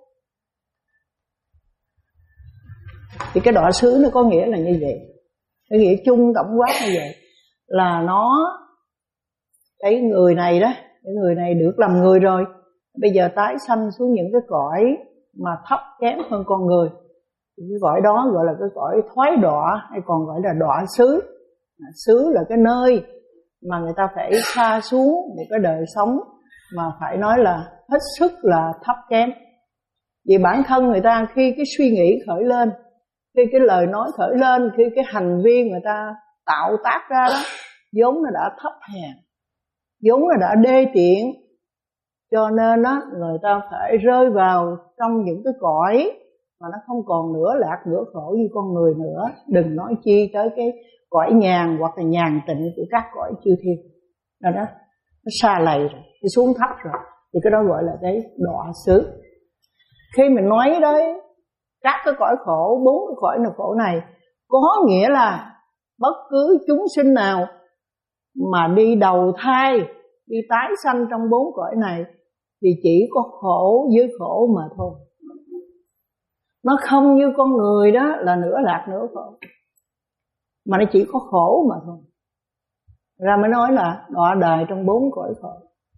S1: Thì cái đọa xứ nó có nghĩa là như vậy, cái nghĩa chung tổng quát như vậy, là nó, cái người này đó, cái người này được làm người rồi, bây giờ tái sanh xuống những cái cõi mà thấp kém hơn con người. Thì cái cõi đó gọi là cái cõi thoái đọa, hay còn gọi là đọa xứ. Xứ là cái nơi mà người ta phải xa xuống một cái đời sống mà phải nói là hết sức là thấp kém. Vì bản thân người ta khi cái suy nghĩ khởi lên, khi cái lời nói khởi lên, khi cái hành vi người ta tạo tác ra đó, vốn nó đã thấp hèn, vốn nó đã đê tiện, cho nên đó người ta phải rơi vào trong những cái cõi mà nó không còn nửa lạc nửa khổ như con người nữa. Đừng nói chi tới cái cõi nhàn hoặc là nhàn tịnh của các cõi chư thiên. Đó đó, nó xa lầy rồi, nó xuống thấp rồi, thì cái đó gọi là cái đọa xứ. Khi mình nói đấy, các cái cõi khổ, bốn cái cõi nào khổ này, có nghĩa là bất cứ chúng sinh nào mà đi đầu thai, đi tái sanh trong bốn cõi này thì chỉ có khổ với khổ mà thôi. Nó không như con người đó là nửa lạc nửa khổ, mà nó chỉ có khổ mà thôi. Ra mới nói là đọa đày trong bốn cõi khổ.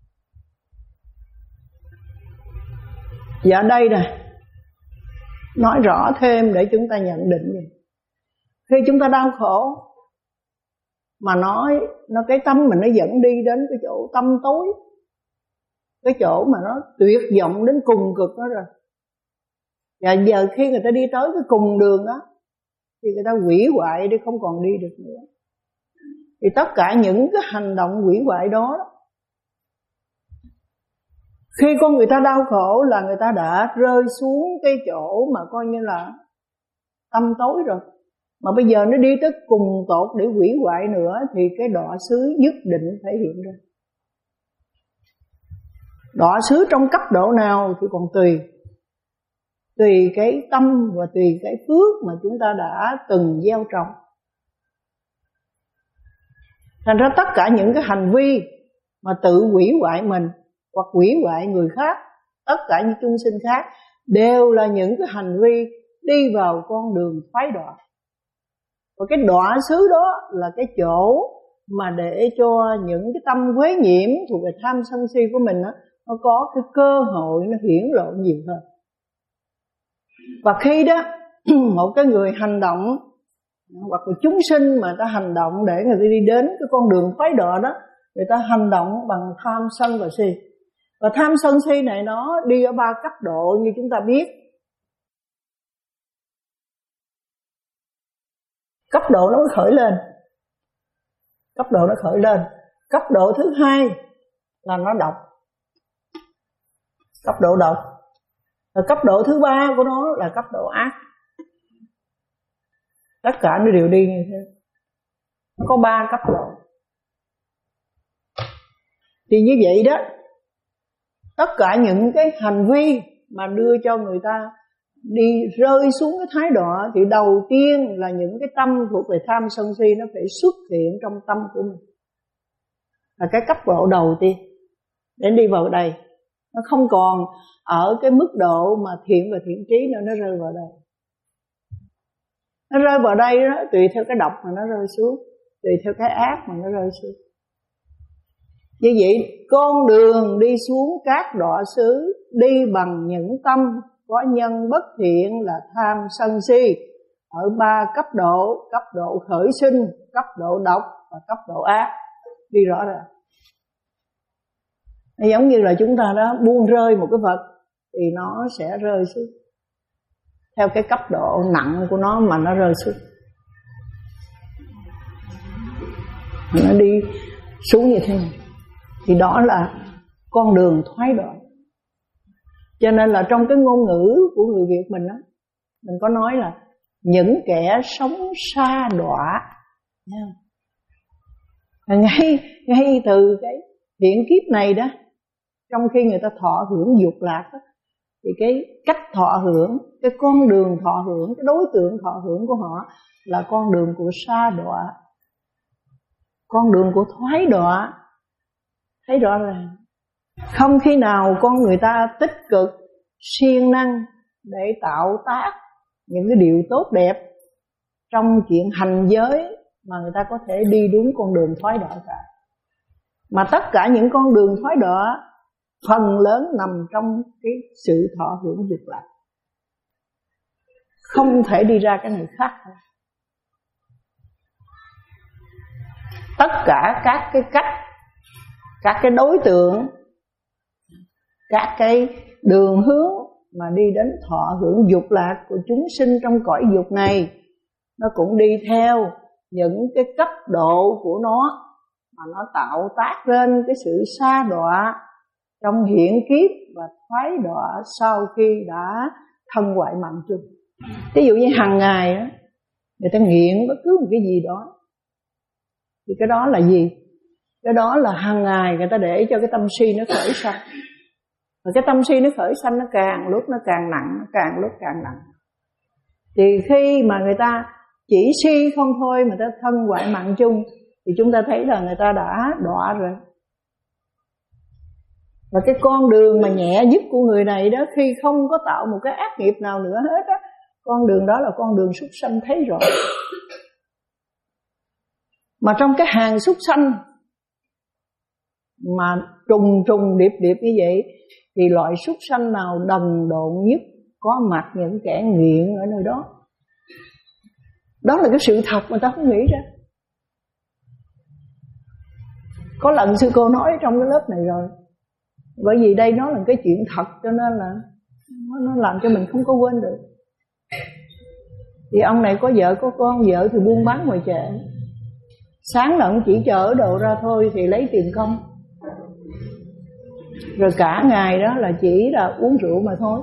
S1: Và ở đây nè, nói rõ thêm để chúng ta nhận định gì. Khi chúng ta đau khổ mà nói nó cái tâm mình nó dẫn đi đến cái chỗ tâm tối, cái chỗ mà nó tuyệt vọng đến cùng cực đó rồi. Và giờ khi người ta đi tới cái cùng đường đó thì người ta hủy hoại đi, không còn đi được nữa. Thì tất cả những cái hành động hủy hoại đó, khi con người ta đau khổ là người ta đã rơi xuống cái chỗ mà coi như là tâm tối rồi. Mà bây giờ nó đi tới cùng tột để hủy hoại nữa thì cái đọa xứ nhất định phải hiện ra. Đọa xứ trong cấp độ nào thì còn tùy. Tùy cái tâm và tùy cái phước mà chúng ta đã từng gieo trồng. Thành ra tất cả những cái hành vi mà tự hủy hoại mình hoặc hủy hoại người khác, tất cả những chúng sinh khác, đều là những cái hành vi đi vào con đường thoái đọa. Và cái đọa xứ đó là cái chỗ mà để cho những cái tâm quế nhiễm thuộc về tham sân si của mình đó, nó có cái cơ hội nó hiển lộ nhiều hơn. Và khi đó một cái người hành động hoặc là chúng sinh mà ta hành động để người ta đi đến cái con đường thoái đọa đó, người ta hành động bằng tham sân và si. Và tham sân si này nó đi ở ba cấp độ như chúng ta biết. Cấp độ nó mới khởi lên, cấp độ nó khởi lên. Cấp độ thứ hai là nó độc, cấp độ độc. Và cấp độ thứ ba của nó là cấp độ ác. Tất cả nó đều đi như thế. Nó có ba cấp độ. Thì như vậy đó, tất cả những cái hành vi mà đưa cho người ta đi rơi xuống cái thái đọa thì đầu tiên là những cái tâm thuộc về tham sân si nó phải xuất hiện trong tâm của mình. Là cái cấp độ đầu tiên để đi vào đây. Nó không còn ở cái mức độ mà thiện và thiện trí nữa, nó rơi vào đây. Nó rơi vào đây đó, tùy theo cái độc mà nó rơi xuống, tùy theo cái ác mà nó rơi xuống. Như vậy con đường đi xuống các đọa xứ đi bằng những tâm có nhân bất thiện là tham sân si ở ba cấp độ: cấp độ khởi sinh, cấp độ độc và cấp độ ác. Đi rõ ràng. Nó giống như là chúng ta đó buông rơi một cái vật thì nó sẽ rơi xuống theo cái cấp độ nặng của nó mà nó rơi xuống. Nó đi xuống như thế này. Thì đó là con đường thoái đọa. Cho nên là trong cái ngôn ngữ của người Việt mình á, mình có nói là những kẻ sống xa đọa. Ngay, ngay từ cái hiện kiếp này đó, trong khi người ta thọ hưởng dục lạc đó, thì cái cách thọ hưởng, cái con đường thọ hưởng, cái đối tượng thọ hưởng của họ là con đường của sa đọa, con đường của thoái đọa. Thấy rõ ràng, không khi nào con người ta tích cực, siêng năng để tạo tác những cái điều tốt đẹp trong chuyện hành giới mà người ta có thể đi đúng con đường thoái đọa cả. Mà tất cả những con đường thoái đọa phần lớn nằm trong cái sự thọ hưởng việc làm, không thể đi ra cái này khác. Tất cả các cái cách, các cái đối tượng, các cái đường hướng mà đi đến thọ hưởng dục lạc của chúng sinh trong cõi dục này, nó cũng đi theo những cái cấp độ của nó mà nó tạo tác lên cái sự sa đọa trong hiện kiếp và thoái đọa sau khi đã thân hoại mạng chung. Ví dụ như hàng ngày đó, người ta nghiện bất cứ một cái gì đó, thì cái đó là gì? Cái đó là hàng ngày người ta để cho cái tâm si nó khởi sanh. Và cái tâm si nó khởi sanh nó càng lúc nó càng nặng, nó càng lúc càng nặng. Thì khi mà người ta chỉ si không thôi mà ta thân hoại mạng chung, thì chúng ta thấy là người ta đã đọa rồi. Và cái con đường mà nhẹ nhất của người này đó, khi không có tạo một cái ác nghiệp nào nữa hết á, con đường đó là con đường súc sanh, thấy rõ. Mà trong cái hàng súc sanh mà trùng trùng điệp điệp như vậy, thì loại súc sanh nào đần độn nhất có mặt những kẻ nghiện ở nơi đó. Đó là cái sự thật mà ta không nghĩ ra. Có lần sư cô nói trong cái lớp này rồi, bởi vì đây nó là cái chuyện thật, cho nên là nó, nó làm cho mình không có quên được. Thì ông này có vợ có con, vợ thì buôn bán ngoài chợ, sáng là ông chỉ chở đồ ra thôi thì lấy tiền công, rồi cả ngày đó là chỉ là uống rượu mà thôi.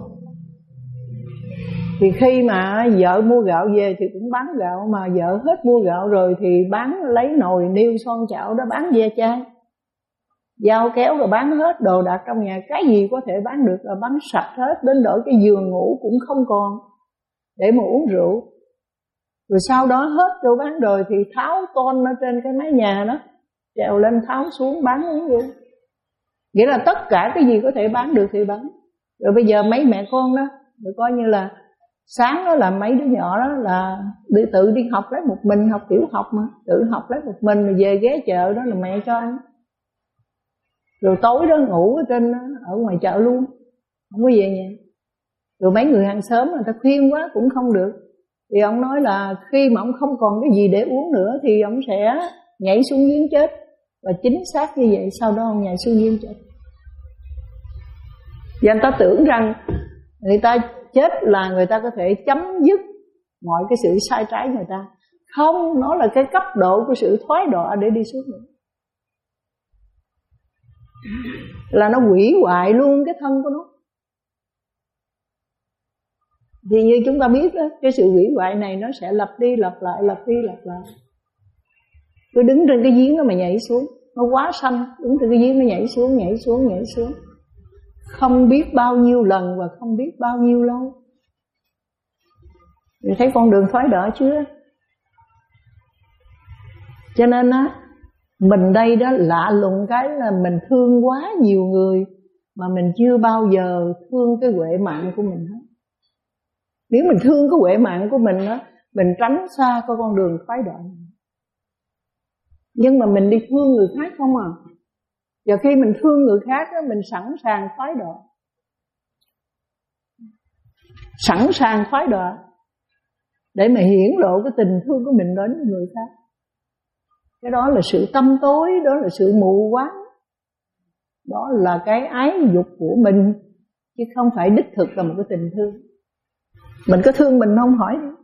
S1: Thì khi mà vợ mua gạo về thì cũng bán gạo, mà vợ hết mua gạo rồi thì bán lấy nồi niêu son chảo đó bán ve chai, dao kéo rồi bán hết, đồ đạc trong nhà cái gì có thể bán được là bán sạch hết, đến đổi cái giường ngủ cũng không còn để mà uống rượu. Rồi sau đó hết đồ bán rồi thì tháo tôn ở trên cái mái nhà đó, trèo lên tháo xuống bán uống luôn. Nghĩa là tất cả cái gì có thể bán được thì bán. Rồi bây giờ mấy mẹ con đó, rồi coi như là sáng đó là mấy đứa nhỏ đó là đi tự đi học lấy một mình, học tiểu học mà, tự học lấy một mình, rồi về ghé chợ đó là mẹ cho ăn. Rồi tối đó ngủ ở trên ở ngoài chợ luôn, không có về nhà. Rồi mấy người hàng xóm người ta khuyên quá cũng không được, thì ông nói là khi mà ông không còn cái gì để uống nữa thì ông sẽ nhảy xuống giếng chết. Và chính xác như vậy, sau đó ông nhảy xuống giếng chết. Và người ta tưởng rằng người ta chết là người ta có thể chấm dứt mọi cái sự sai trái người ta. Không, nó là cái cấp độ của sự thoái đọa để đi xuống nữa, là nó hủy hoại luôn cái thân của nó. Thì như chúng ta biết đó, cái sự hủy hoại này nó sẽ lặp đi lặp lại, lặp đi lặp lại. Cứ đứng trên cái giếng đó mà nhảy xuống, nó quá xanh, đứng trên cái giếng nó nhảy xuống, nhảy xuống, nhảy xuống, không biết bao nhiêu lần và không biết bao nhiêu lâu. Mình thấy con đường thoái đọa chưa? Cho nên á, mình đây đó lạ lùng cái là mình thương quá nhiều người mà mình chưa bao giờ thương cái huệ mạng của mình hết. Nếu mình thương cái huệ mạng của mình đó, mình tránh xa cái con đường thoái đọa. Nhưng mà mình đi thương người khác không à. Và khi mình thương người khác đó, mình sẵn sàng thoái đọa. Sẵn sàng thoái đọa để mà hiển lộ cái tình thương của mình đến với người khác. Cái đó là sự tâm tối, đó là sự mù quáng, đó là cái ái dục của mình, chứ không phải đích thực là một cái tình thương. Mình có thương mình không hỏi đi.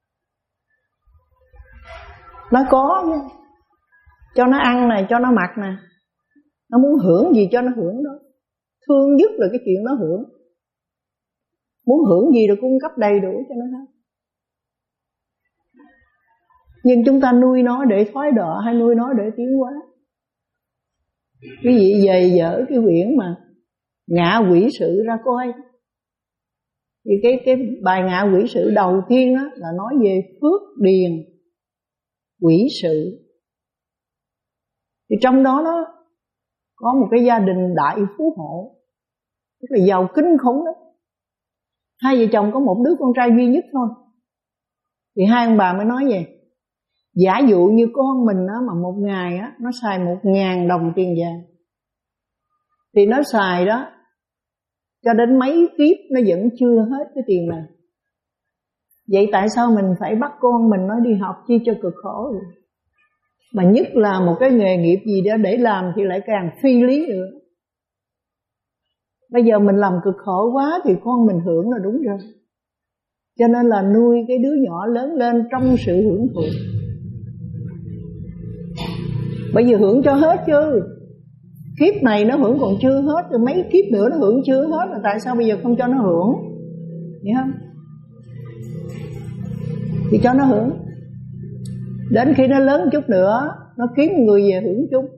S1: Nó có, cho nó ăn này, cho nó mặc nè, nó muốn hưởng gì cho nó hưởng đó. Thương nhất là cái chuyện nó hưởng, muốn hưởng gì rồi cung cấp đầy đủ cho nó hết. Nhưng chúng ta nuôi nó để thoái đọa hay nuôi nó để tiến hóa? Quý vị về dở cái quyển mà Ngạ Quỷ Sự ra coi, Thì cái cái bài ngạ quỷ sự đầu tiên á là nói về phước điền quỷ sự. Thì trong đó nó có một cái gia đình đại phú hộ, tức là giàu kinh khủng đó. Hai vợ chồng có một đứa con trai duy nhất thôi. Thì hai ông bà mới nói về, giả dụ như con mình á, mà một ngày á, nó xài một ngàn đồng tiền vàng, thì nó xài đó cho đến mấy kiếp nó vẫn chưa hết cái tiền này. Vậy tại sao mình phải bắt con mình nó đi học chi cho cực khổ rồi? Mà nhất là một cái nghề nghiệp gì đó để làm thì lại càng phi lý nữa. Bây giờ mình làm cực khổ quá thì con mình hưởng là đúng rồi. Cho nên là nuôi cái đứa nhỏ lớn lên trong sự hưởng thụ. Bây giờ hưởng cho hết chứ. Kiếp này nó hưởng còn chưa hết, rồi mấy kiếp nữa nó hưởng chưa hết, mà tại sao bây giờ không cho nó hưởng? Hiểu không? Thì cho nó hưởng. Đến khi nó lớn chút nữa, nó kiếm người về hưởng chung.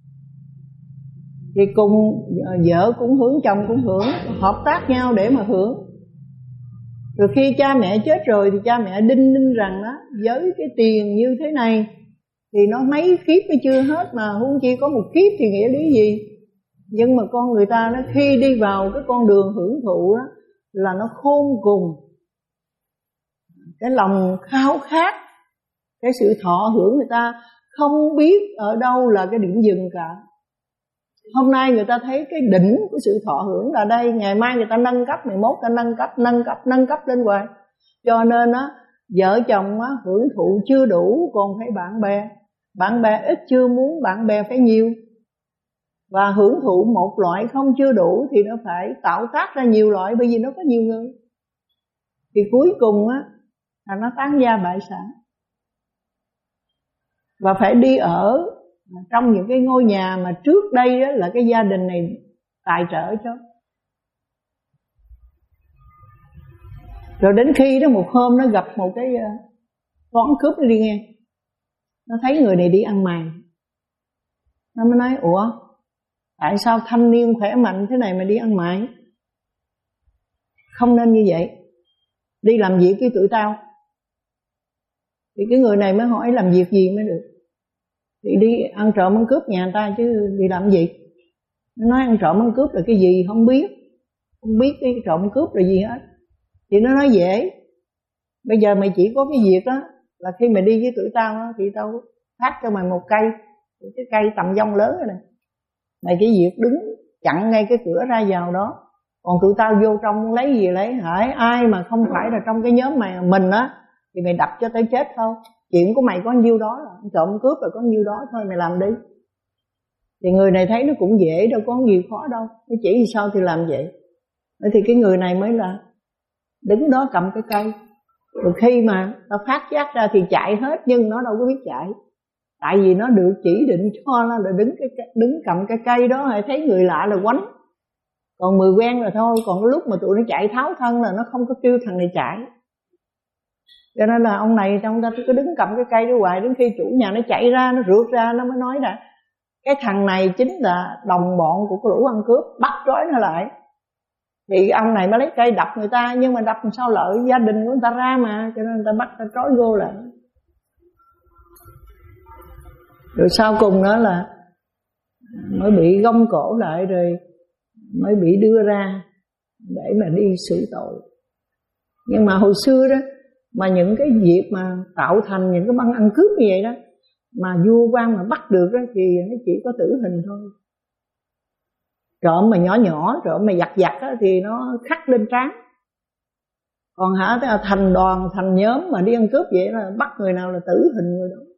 S1: Thì cùng vợ cũng hưởng, chồng cũng hưởng, hợp tác nhau để mà hưởng. Rồi khi cha mẹ chết rồi thì cha mẹ đinh ninh rằng đó, với cái tiền như thế này thì nó mấy kiếp mới chưa hết, mà huống chi có một kiếp thì nghĩa lý gì. Nhưng mà con người ta nó khi đi vào cái con đường hưởng thụ đó là nó khôn cùng. Cái lòng khao khát, cái sự thọ hưởng người ta không biết ở đâu là cái điểm dừng cả. Hôm nay người ta thấy cái đỉnh của sự thọ hưởng là đây, ngày mai người ta nâng cấp, ngày mốt ta nâng cấp, nâng cấp, nâng cấp lên hoài. Cho nên á, vợ chồng á, hưởng thụ chưa đủ còn phải bạn bè. Bạn bè ít chưa muốn bạn bè phải nhiều. Và hưởng thụ một loại không chưa đủ thì nó phải tạo tác ra nhiều loại, bởi vì nó có nhiều người. Thì cuối cùng á là nó tán gia bại sản. Và phải đi ở trong những cái ngôi nhà mà trước đây đó là cái gia đình này tài trợ cho. Rồi đến khi đó một hôm nó gặp một cái toán cướp nó đi nghe, nó thấy người này đi ăn mày. Nó mới nói, ủa tại sao thanh niên khỏe mạnh thế này mà đi ăn mày? Không nên như vậy. Đi làm việc với tụi tao. Thì cái người này mới hỏi làm việc gì mới được. Thì đi ăn trộm ăn cướp nhà người ta chứ đi làm gì. Nó nói ăn trộm ăn cướp là cái gì không biết. Không biết cái trộm cướp là gì hết. Thì nó nói dễ. Bây giờ mày chỉ có cái việc đó là khi mày đi với tụi tao đó, thì tao phát cho mày một cây. Cái cây tầm dông lớn rồi này. Mày cái việc đứng chặn ngay cái cửa ra vào đó. Còn tụi tao vô trong lấy gì lấy. Hỏi ai mà không phải là trong cái nhóm mày mình á thì mày đập cho tới chết thôi. Chuyện của mày có nhiêu đó là trộm cướp là có nhiêu đó thôi, mày làm đi. Thì người này thấy nó cũng dễ, đâu có gì khó đâu. Nó chỉ gì sao thì làm vậy. Thì cái người này mới là đứng đó cầm cái cây. Rồi khi mà nó phát giác ra thì chạy hết, nhưng nó đâu có biết chạy. Tại vì nó được chỉ định cho nó là đứng cái đứng cầm cái cây đó, hay thấy người lạ là quánh. Còn người quen là thôi. Còn cái lúc mà tụi nó chạy tháo thân là nó không có kêu thằng này chạy. Cho nên là ông này trong ta cứ đứng cầm cái cây đó hoài, đến khi chủ nhà nó chạy ra, nó rượt ra, nó mới nói là cái thằng này chính là đồng bọn của cái lũ ăn cướp, bắt trói nó lại. Thì ông này mới lấy cây đập người ta, nhưng mà đập làm sao lợi gia đình của người ta ra mà, cho nên người ta bắt ta trói vô lại. Rồi sau cùng đó là mới bị gông cổ lại, rồi mới bị đưa ra để mà đi xử tội. Nhưng mà hồi xưa đó, mà những cái việc mà tạo thành những cái băng ăn cướp như vậy đó, mà vua quan mà bắt được đó, thì nó chỉ có tử hình thôi. Trộm mà nhỏ nhỏ, trộm mà giặt giặt đó, thì nó khắc lên trán. Còn hả thành đoàn, thành nhóm mà đi ăn cướp vậy là bắt người nào là tử hình người đó.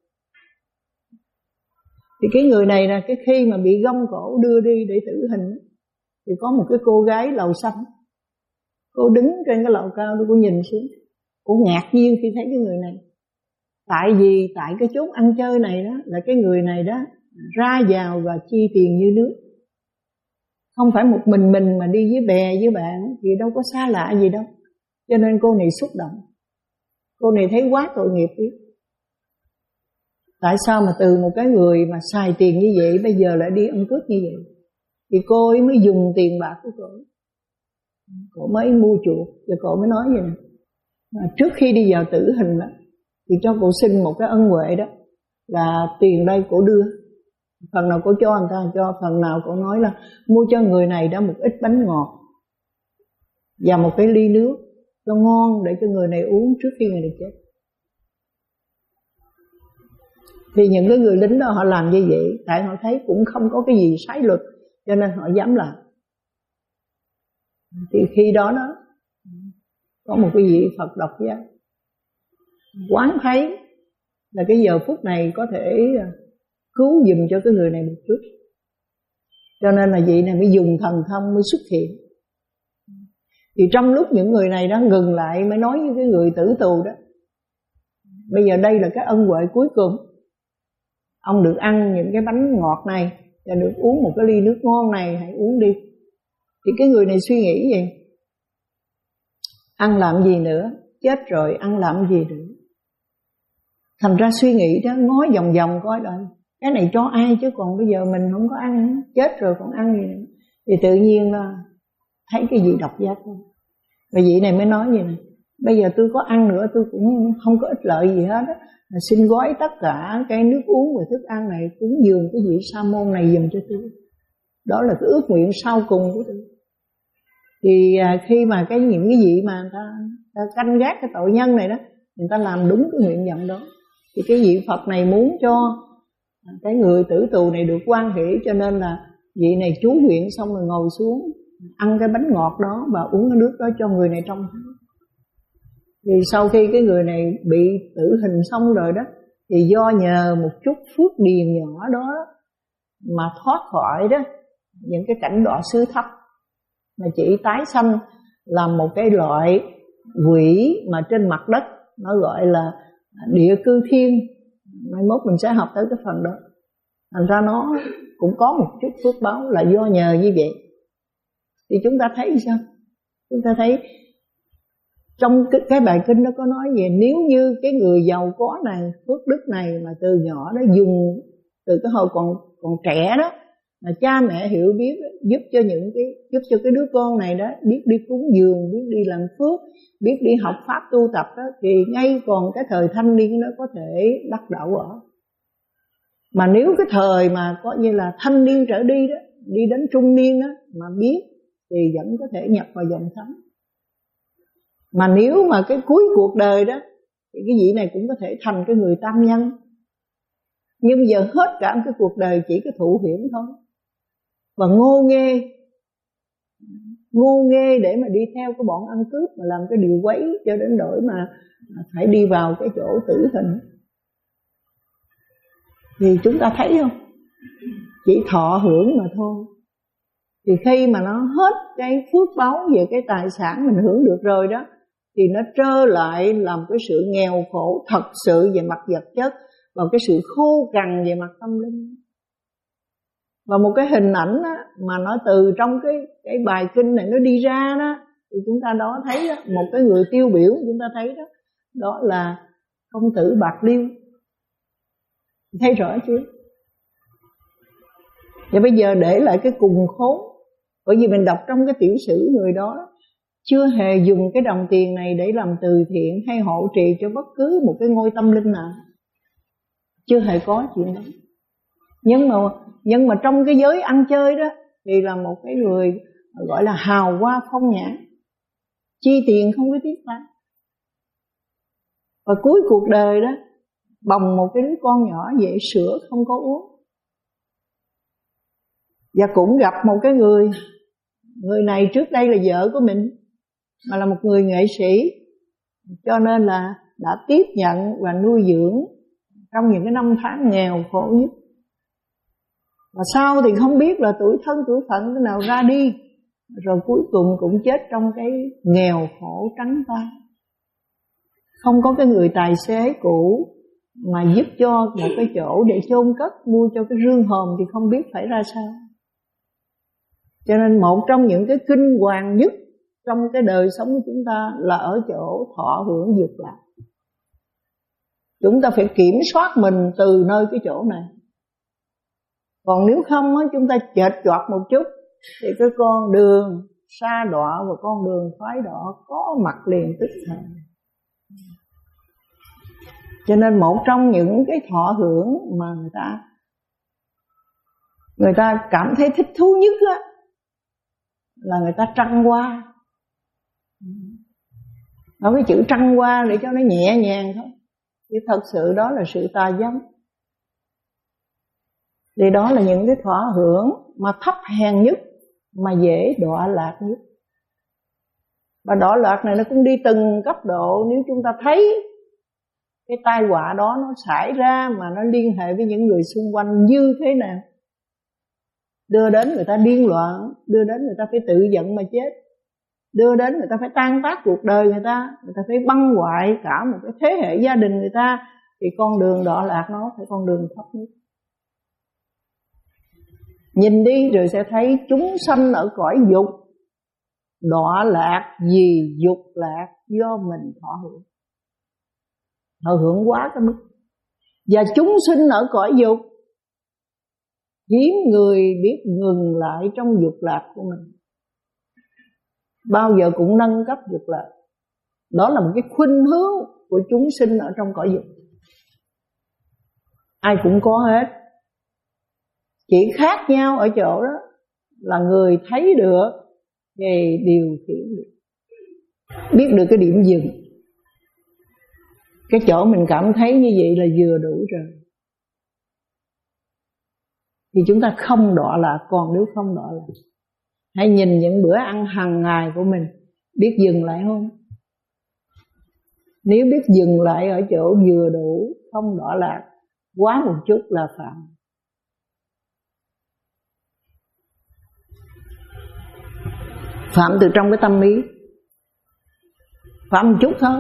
S1: Thì cái người này là cái khi mà bị gông cổ đưa đi để tử hình, thì có một cái cô gái lầu xanh. Cô đứng trên cái lầu cao đó, cô nhìn xuống. Cô ngạc nhiên khi thấy cái người này. Tại vì tại cái chốn ăn chơi này đó là cái người này đó ra vào và chi tiền như nước. Không phải một mình mình mà đi với bè với bạn thì đâu có xa lạ gì đâu. Cho nên cô này xúc động. Cô này thấy quá tội nghiệp đi. Tại sao mà từ một cái người mà xài tiền như vậy bây giờ lại đi ăn cướp như vậy? Thì cô ấy mới dùng tiền bạc của cô ấy. Cổ mới mua chuộc, rồi cổ mới nói vậy nè, trước khi đi vào tử hình đó, thì cho cổ xin một cái ân huệ đó, là tiền đây cổ đưa, phần nào cổ cho người ta cho, phần nào cổ nói là mua cho người này đó một ít bánh ngọt và một cái ly nước cho ngon để cho người này uống trước khi người này chết. Thì những cái người lính đó họ làm như vậy, tại họ thấy cũng không có cái gì trái luật, cho nên họ dám làm. Thì khi đó đó có một cái vị Phật độc giác quán thấy là cái giờ phút này có thể cứu giùm cho cái người này một chút, cho nên là vị này mới dùng thần thông mới xuất hiện. Thì trong lúc những người này đã ngừng lại mới nói với cái người tử tù đó, bây giờ đây là cái ân huệ cuối cùng, ông được ăn những cái bánh ngọt này và được uống một cái ly nước ngon này, hãy uống đi. Thì cái người này suy nghĩ vậy, ăn làm gì nữa, chết rồi ăn làm gì nữa. Thành ra suy nghĩ đó, ngó vòng vòng coi rồi cái này cho ai, chứ còn bây giờ mình không có ăn, chết rồi còn ăn gì nữa. Thì tự nhiên là thấy cái gì độc giác thôi. Và vị này mới nói vậy này, bây giờ tôi có ăn nữa tôi cũng không có ích lợi gì hết á, xin gói tất cả cái nước uống và thức ăn này cúng dường cái vị sa môn này dùm cho tôi. Đó là cái ước nguyện sau cùng của tôi. Thì khi mà cái những cái vị mà người ta, ta canh gác cái tội nhân này đó, người ta làm đúng cái nguyện vọng đó, thì cái vị Phật này muốn cho cái người tử tù này được hoan hỷ, cho nên là vị này chú nguyện xong rồi ngồi xuống ăn cái bánh ngọt đó và uống cái nước đó cho người này trong. Thì sau khi cái người này bị tử hình xong rồi đó, thì do nhờ một chút phước điền nhỏ đó mà thoát khỏi đó những cái cảnh đọa xứ thấp, mà chỉ tái sanh làm một cái loại quỷ mà trên mặt đất, nó gọi là địa cư thiên. Mai mốt mình sẽ học tới cái phần đó. Thành ra nó cũng có một chút phước báo là do nhờ như vậy. Thì chúng ta thấy sao? Chúng ta thấy trong cái, cái bài kinh đó có nói về, nếu như cái người giàu có này, phước đức này mà từ nhỏ đó dùng, từ cái hồi còn còn trẻ đó, mà cha mẹ hiểu biết đó, giúp cho những cái giúp cho cái đứa con này đó biết đi cúng dường, biết đi làm phước, biết đi học pháp tu tập đó, thì ngay còn cái thời thanh niên đó có thể đắc đạo ở. Mà nếu cái thời mà có như là thanh niên trở đi đó, đi đến trung niên đó mà biết thì vẫn có thể nhập vào dòng thánh. Mà nếu mà cái cuối cuộc đời đó thì cái vị này cũng có thể thành cái người tam nhân. Nhưng giờ hết cả cái cuộc đời chỉ cái thụ hưởng thôi, và ngô nghê Ngô nghê để mà đi theo cái bọn ăn cướp mà làm cái điều quấy, cho đến nỗi mà phải đi vào cái chỗ tử hình. Thì chúng ta thấy không, chỉ thọ hưởng mà thôi. Thì khi mà nó hết cái phước báu về cái tài sản mình hưởng được rồi đó, thì nó trơ lại làm cái sự nghèo khổ thật sự về mặt vật chất, và cái sự khô cằn về mặt tâm linh. Và một cái hình ảnh đó, mà nó từ trong cái cái bài kinh này nó đi ra đó, thì chúng ta đó thấy đó, một cái người tiêu biểu chúng ta thấy đó, đó là công tử Bạc Liêu. Thấy rõ chưa? Và bây giờ để lại cái cùng khốn, bởi vì mình đọc trong cái tiểu sử người đó chưa hề dùng cái đồng tiền này để làm từ thiện hay hộ trì cho bất cứ một cái ngôi tâm linh nào, chưa hề có chuyện đó. Nhưng mà nhưng mà trong cái giới ăn chơi đó thì là một cái người gọi là hào hoa phong nhã, chi tiền không có tiếc ta. Và cuối cuộc đời đó bồng một cái đứa con nhỏ dễ sữa không có uống. Và cũng gặp một cái người, người này trước đây là vợ của mình, mà là một người nghệ sĩ, cho nên là đã tiếp nhận và nuôi dưỡng trong những cái năm tháng nghèo khổ nhất. Và sau thì không biết là tuổi thân tuổi phận cái nào ra đi, rồi cuối cùng cũng chết trong cái nghèo khổ trắng tay. Không có cái người tài xế cũ mà giúp cho một cái chỗ để chôn cất, mua cho cái rương hòm thì không biết phải ra sao. Cho nên một trong những cái kinh hoàng nhất trong cái đời sống của chúng ta là ở chỗ thọ hưởng dục lạc. Chúng ta phải kiểm soát mình từ nơi cái chỗ này. Còn nếu không á, chúng ta chệch choạc một chút thì cái con đường sa đọa vào con đường thoái đọa, có mặt liền tức thời. Cho nên một trong những cái thọ hưởng mà người ta người ta cảm thấy thích thú nhất á, là người ta trăng hoa. Nói cái chữ trăng hoa để cho nó nhẹ nhàng thôi, chứ thật sự đó là sự tà dâm. Thì đó là những cái thọ hưởng mà thấp hèn nhất, mà dễ đọa lạc nhất. Và đọa lạc này nó cũng đi từng cấp độ. Nếu chúng ta thấy cái tai họa đó nó xảy ra mà nó liên hệ với những người xung quanh như thế nào, đưa đến người ta điên loạn, đưa đến người ta phải tự giận mà chết, đưa đến người ta phải tan tác cuộc đời người ta, người ta phải băng hoại cả một cái thế hệ gia đình người ta, thì con đường đọa lạc nó phải con đường thấp nhất. Nhìn đi rồi sẽ thấy chúng sanh ở cõi dục đọa lạc vì dục lạc do mình thọ hưởng. Thọ hưởng quá cái mức. Và chúng sinh ở cõi dục hiếm người biết ngừng lại trong dục lạc của mình, bao giờ cũng nâng cấp dục lạc. Đó là một cái khuynh hướng của chúng sinh ở trong cõi dục. Ai cũng có hết, chỉ khác nhau ở chỗ đó là người thấy được thì điều khiển được, biết được cái điểm dừng. Cái chỗ mình cảm thấy như vậy là vừa đủ rồi, thì chúng ta không đọa lạc. Còn nếu không đọa lạc, hãy nhìn những bữa ăn hàng ngày của mình, biết dừng lại không? Nếu biết dừng lại ở chỗ vừa đủ, không đọa lạc, quá một chút là phạm. Phạm từ trong cái tâm ý, phạm một chút thôi.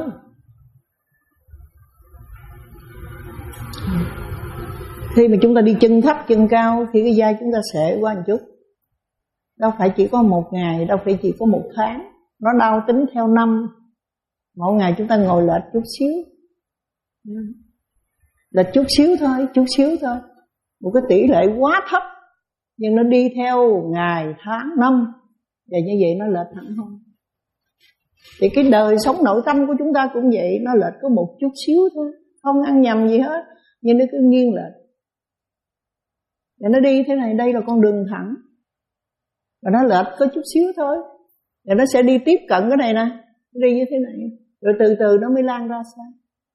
S1: Khi mà chúng ta đi chân thấp chân cao, khi cái vai chúng ta xệ qua một chút, đâu phải chỉ có một ngày, đâu phải chỉ có một tháng, nó đau tính theo năm. Mỗi ngày chúng ta ngồi lệch chút xíu, lệch chút xíu thôi, chút xíu thôi, một cái tỷ lệ quá thấp, nhưng nó đi theo ngày, tháng, năm, và như vậy nó lệch hẳn không. Thì cái đời sống nội tâm của chúng ta cũng vậy, nó lệch có một chút xíu thôi, không ăn nhầm gì hết, nhưng nó cứ nghiêng lệch. Và nó đi thế này, đây là con đường thẳng, và nó lệch có chút xíu thôi, và nó sẽ đi tiếp cận cái này nè, nó đi như thế này, rồi từ từ nó mới lan ra xa.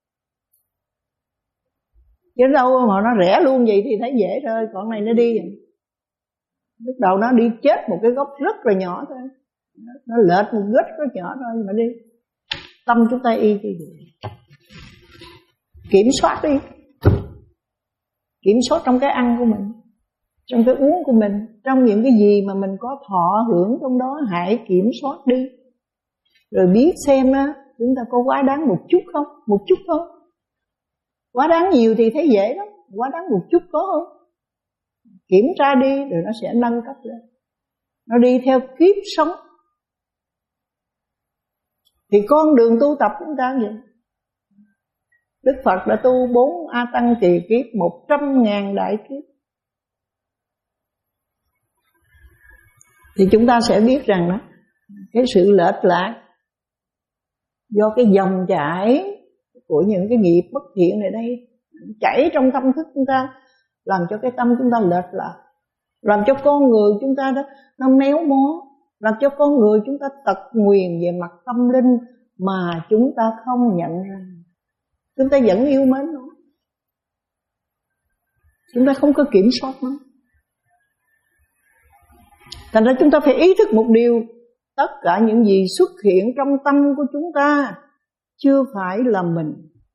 S1: Chứ đâu mà nó rẽ luôn vậy thì thấy dễ thôi, còn này nó đi vậy. Lúc đầu nó đi chết một cái góc rất là nhỏ thôi, nó lệch một góc rất nhỏ thôi mà đi. Tâm chúng ta y như vậy. Kiểm soát đi, kiểm soát trong cái ăn của mình, trong cái uống của mình, trong những cái gì mà mình có thọ hưởng trong đó, hãy kiểm soát đi. Rồi biết xem á, chúng ta có quá đáng một chút không? Một chút thôi. Quá đáng nhiều thì thấy dễ lắm, quá đáng một chút có không? Kiểm tra đi rồi nó sẽ nâng cấp lên. Nó đi theo kiếp sống. Thì con đường tu tập chúng ta vậy. Đức Phật đã tu bốn A Tăng kỳ kiếp, một trăm ngàn đại kiếp. Thì chúng ta sẽ biết rằng đó, cái sự lệch lạc do cái dòng chảy của những cái nghiệp bất thiện này đây chảy trong tâm thức chúng ta, làm cho cái tâm chúng ta lệch lạc, làm cho con người chúng ta đó nó méo mó, làm cho con người chúng ta tật nguyền về mặt tâm linh mà chúng ta không nhận ra. Chúng ta vẫn yêu mến nó, chúng ta không có kiểm soát nó. Thành ra chúng ta phải ý thức một điều, tất cả những gì xuất hiện trong tâm của chúng ta chưa phải là mình,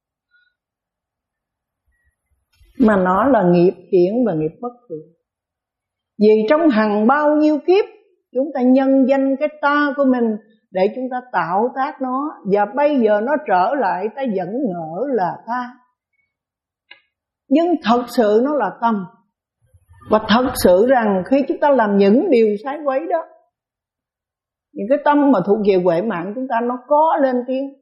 S1: mà nó là nghiệp thiện và nghiệp bất thiện. Vì trong hàng bao nhiêu kiếp chúng ta nhân danh cái ta của mình để chúng ta tạo tác nó, và bây giờ nó trở lại ta vẫn ngỡ là ta. Nhưng thật sự nó là tâm. Và thật sự rằng khi chúng ta làm những điều sai quấy đó, những cái tâm mà thuộc về huệ mạng chúng ta nó có lên tiếng,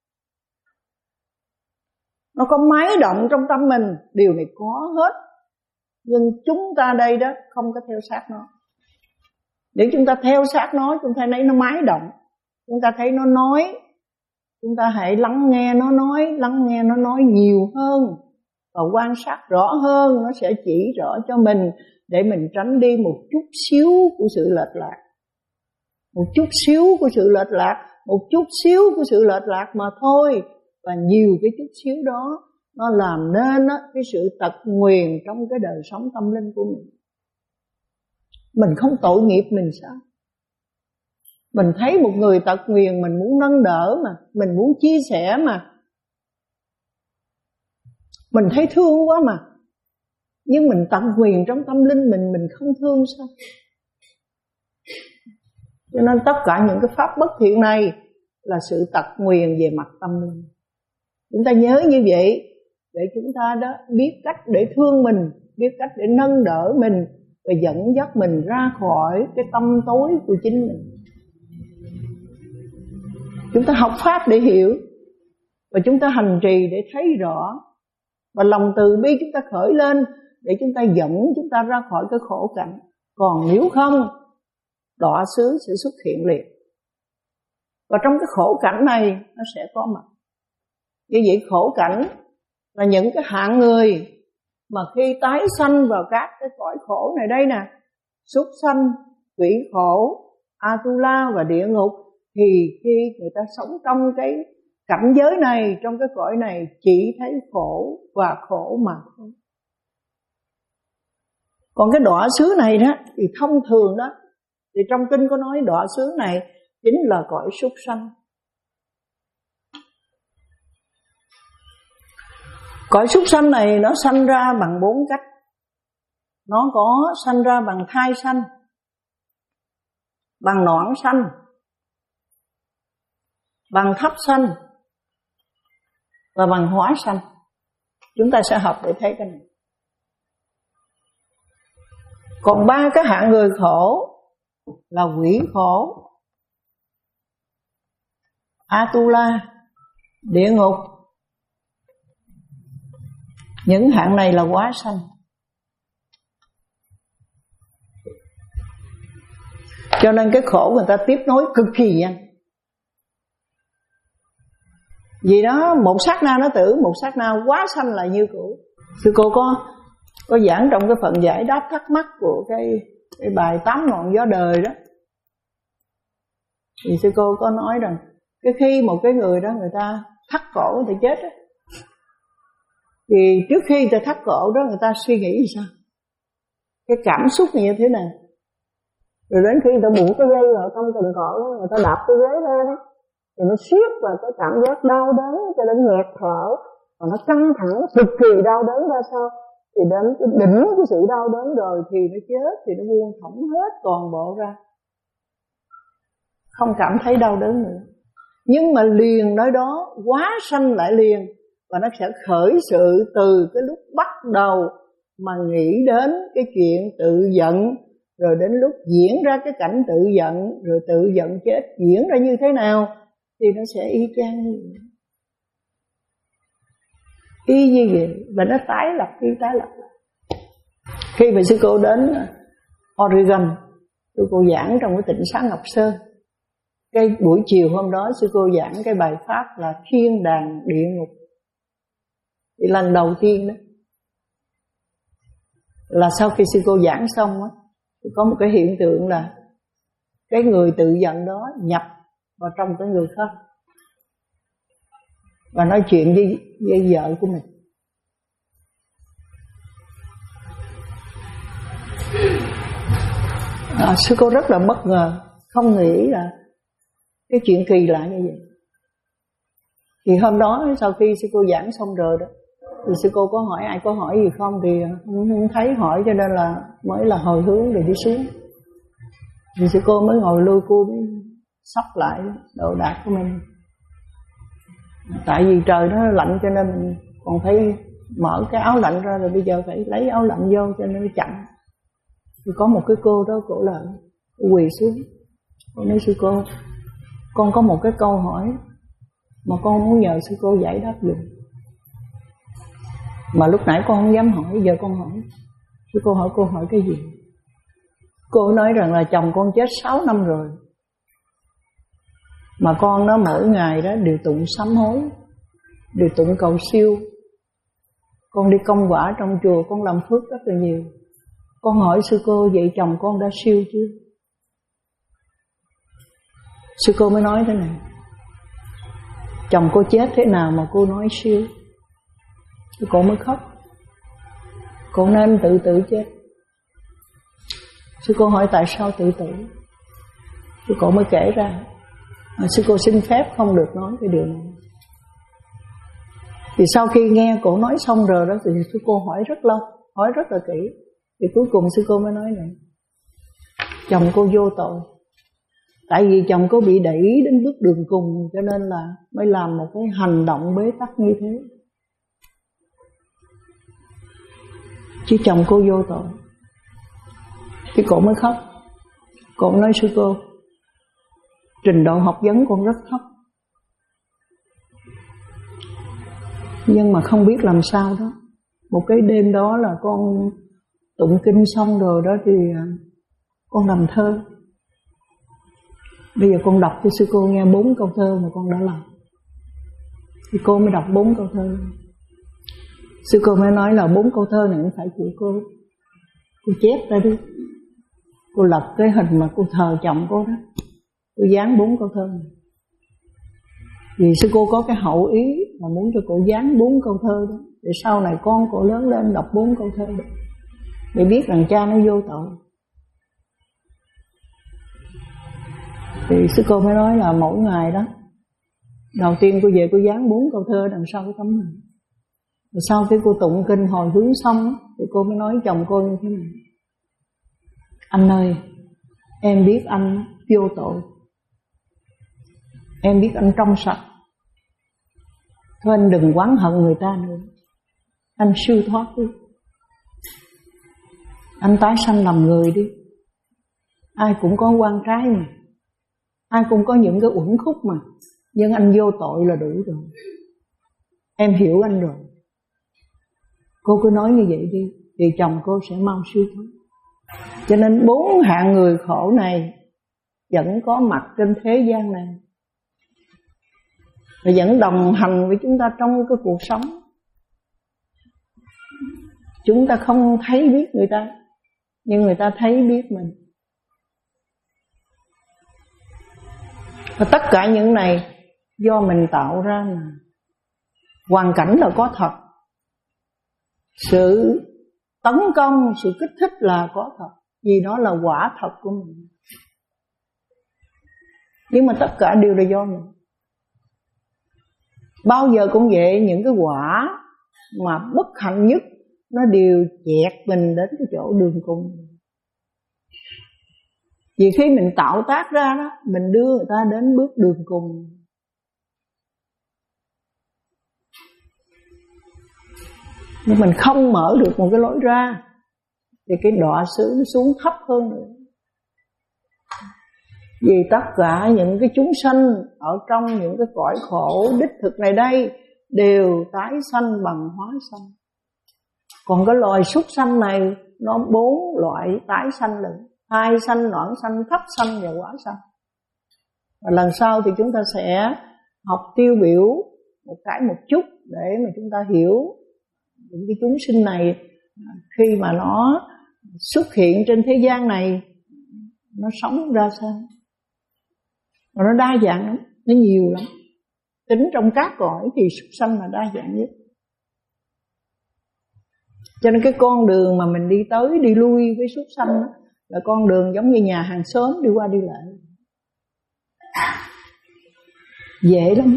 S1: nó có máy động trong tâm mình, điều này có hết. Nhưng chúng ta đây đó không có theo sát nó. Để chúng ta theo sát nó, chúng ta thấy nó mái động, chúng ta thấy nó nói, chúng ta hãy lắng nghe nó nói, lắng nghe nó nói nhiều hơn và quan sát rõ hơn, nó sẽ chỉ rõ cho mình để mình tránh đi một chút xíu của sự lệch lạc. Một chút xíu của sự lệch lạc, một chút xíu của sự lệch lạc mà thôi. Và nhiều cái chút xíu đó nó làm nên cái sự tật nguyền trong cái đời sống tâm linh của mình. Mình không tội nghiệp mình sao? Mình thấy một người tật nguyền mình muốn nâng đỡ mà, mình muốn chia sẻ mà, mình thấy thương quá mà. Nhưng mình tật nguyền trong tâm linh mình, mình không thương sao? Cho nên tất cả những cái pháp bất thiện này là sự tật nguyền về mặt tâm linh. Chúng ta nhớ như vậy để chúng ta đó biết cách để thương mình, biết cách để nâng đỡ mình và dẫn dắt mình ra khỏi cái tâm tối của chính mình. Chúng ta học pháp để hiểu, và chúng ta hành trì để thấy rõ, và lòng từ bi chúng ta khởi lên để chúng ta dẫn chúng ta ra khỏi cái khổ cảnh. Còn nếu không, đọa xứ sẽ xuất hiện liền. Và trong cái khổ cảnh này nó sẽ có mặt. Như vậy khổ cảnh là những cái hạng người mà khi tái sanh vào các cái cõi khổ này đây nè, súc sanh, quỷ khổ, Atula và địa ngục, thì khi người ta sống trong cái cảnh giới này, trong cái cõi này chỉ thấy khổ và khổ mà thôi. Còn cái đọa xứ này đó thì thông thường đó, thì trong kinh có nói đọa xứ này chính là cõi súc sanh. Cõi súc sanh này nó sanh ra bằng bốn cách. Nó có sanh ra bằng thai sanh, bằng nõn sanh, bằng thấp sanh và bằng hóa sanh. Chúng ta sẽ học để thấy cái này. Còn ba cái hạng người khổ là quỷ khổ, Atula, địa ngục. Những hạng này là hóa sanh. Cho nên cái khổ người ta tiếp nối cực kỳ nhanh. Vì đó một sát na nó tử, một sát na hóa sanh lại như cũ. Sư cô có có giảng trong cái phần giải đáp thắc mắc của cái cái bài tám ngọn gió đời đó. Thì sư cô có nói rằng cái khi một cái người đó người ta thắt cổ người ta chết đó, thì trước khi người ta thắt cổ đó người ta suy nghĩ gì sao? Cái cảm xúc như thế nào? Rồi đến khi người ta buộc cái dây vào trong cần cổ đó, người ta đạp cái ghế ra đó, thì nó siết vào cái cảm giác đau đớn cho đến nghẹt thở, và nó căng thẳng cực kỳ đau đớn ra sao? Thì đến cái đỉnh của sự đau đớn rồi thì nó chết, thì nó buông thõng hết toàn bộ ra, không cảm thấy đau đớn nữa. Nhưng mà liền nói đó hóa sanh lại liền, và nó sẽ khởi sự từ cái lúc bắt đầu mà nghĩ đến cái chuyện tự giận, rồi đến lúc diễn ra cái cảnh tự giận, rồi tự giận chết diễn ra như thế nào, thì nó sẽ y chang như vậy. Y như vậy, và nó tái lập đi tái lập. Khi mà sư cô đến Oregon, sư cô giảng trong cái tịnh xá Ngọc Sơn. Cái buổi chiều hôm đó sư cô giảng cái bài pháp là thiên đàng địa ngục. Thì lần đầu tiên đó là sau khi sư cô giảng xong á, có một cái hiện tượng là cái người tự giận đó nhập vào trong cái người khác và nói chuyện với, với vợ của mình. À, sư cô rất là bất ngờ, không nghĩ là cái chuyện kỳ lạ như vậy. Thì hôm đó sau khi sư cô giảng xong rồi đó, thì sư cô có hỏi ai có hỏi gì không, thì không, không thấy hỏi, cho nên là mới là hồi hướng rồi đi xuống. Thì sư cô mới ngồi lui cô mới sắp lại đồ đạc của mình. Tại vì trời nó lạnh cho nên mình còn phải mở cái áo lạnh ra, rồi bây giờ phải lấy áo lạnh vô cho nên nó chậm. Thì có một cái cô đó, cổ là quỳ xuống, cô nói sư cô, con có một cái câu hỏi mà con muốn nhờ sư cô giải đáp giùm. Mà lúc nãy con không dám hỏi, giờ con hỏi. Sư cô hỏi cô hỏi cái gì? Cô nói rằng là chồng con chết sáu năm rồi, mà con nó mỗi ngày đó đều tụng sám hối, đều tụng cầu siêu. Con đi công quả trong chùa, con làm phước rất là nhiều. Con hỏi sư cô, vậy chồng con đã siêu chưa? Sư cô mới nói thế này: chồng cô chết thế nào mà cô nói siêu? Cô mới khóc. Cô nên tự tử chết. Sư cô hỏi tại sao tự tử? Sư cô mới kể ra. Mà sư cô xin phép không được nói cái điều này. Thì sau khi nghe cổ nói xong rồi đó, thì sư cô hỏi rất lâu, hỏi rất là kỹ. Thì cuối cùng sư cô mới nói này: chồng cô vô tội. Tại vì chồng cô bị đẩy đến bước đường cùng, cho nên là mới làm một cái hành động bế tắc như thế. Chứ chồng cô vô tội. Thì cổ mới khóc. Cổ nói sư cô, trình độ học vấn con rất thấp, nhưng mà không biết làm sao đó. Một cái đêm đó là con tụng kinh xong rồi đó, thì con làm thơ. Bây giờ con đọc cho sư cô nghe bốn câu thơ mà con đã làm. Thì cô mới đọc bốn câu thơ. Sư cô mới nói là bốn câu thơ này không phải của cô. Cô chép ra đi. Cô lật cái hình mà cô thờ chồng cô đó, cô dán bốn câu thơ này. Vì sư cô có cái hậu ý mà muốn cho cô dán bốn câu thơ đó, để sau này con cô lớn lên đọc bốn câu thơ đó, để biết rằng cha nó vô tội. Thì sư cô mới nói là mỗi ngày đó, đầu tiên cô về cô dán bốn câu thơ đằng sau cái tấm hình. Rồi sau khi cô tụng kinh hồi hướng xong, thì cô mới nói chồng cô như thế này: anh ơi, em biết anh vô tội, em biết anh trong sạch, thôi anh đừng oán hận người ta nữa, anh siêu thoát đi, anh tái sanh làm người đi. Ai cũng có oan trái mà, ai cũng có những cái uẩn khúc mà, nhưng anh vô tội là đủ rồi. Em hiểu anh rồi. Cô cứ nói như vậy đi, thì chồng cô sẽ mau siêu thoát. Cho nên bốn hạng người khổ này vẫn có mặt trên thế gian này, và vẫn đồng hành với chúng ta trong cái cuộc sống. Chúng ta không thấy biết người ta, nhưng người ta thấy biết mình. Và tất cả những này do mình tạo ra mà. Hoàn cảnh là có thật, sự tấn công, sự kích thích là có thật, vì nó là quả thật của mình. Nhưng mà tất cả đều là do mình. Bao giờ cũng vậy, những cái quả mà bất hạnh nhất nó đều chẹt mình đến cái chỗ đường cùng. Vì khi mình tạo tác ra đó, mình đưa người ta đến bước đường cùng. Nhưng mình không mở được một cái lối ra, thì cái đọa xứ nó xuống thấp hơn nữa. Vì tất cả những cái chúng sanh ở trong những cái cõi khổ đích thực này đây đều tái sanh bằng hóa sanh. Còn cái loài súc sanh này nó bốn loại tái sanh lận: thai sanh, noãn sanh, thấp sanh và quả sanh. Và lần sau thì chúng ta sẽ học tiêu biểu một cái một chút để mà chúng ta hiểu những cái chúng sinh này khi mà nó xuất hiện trên thế gian này nó sống ra sao. Và nó đa dạng lắm, nó nhiều lắm. Tính trong các cõi thì súc sanh là đa dạng nhất. Cho nên cái con đường mà mình đi tới đi lui với súc sanh đó, là con đường giống như nhà hàng xóm đi qua đi lại, dễ lắm.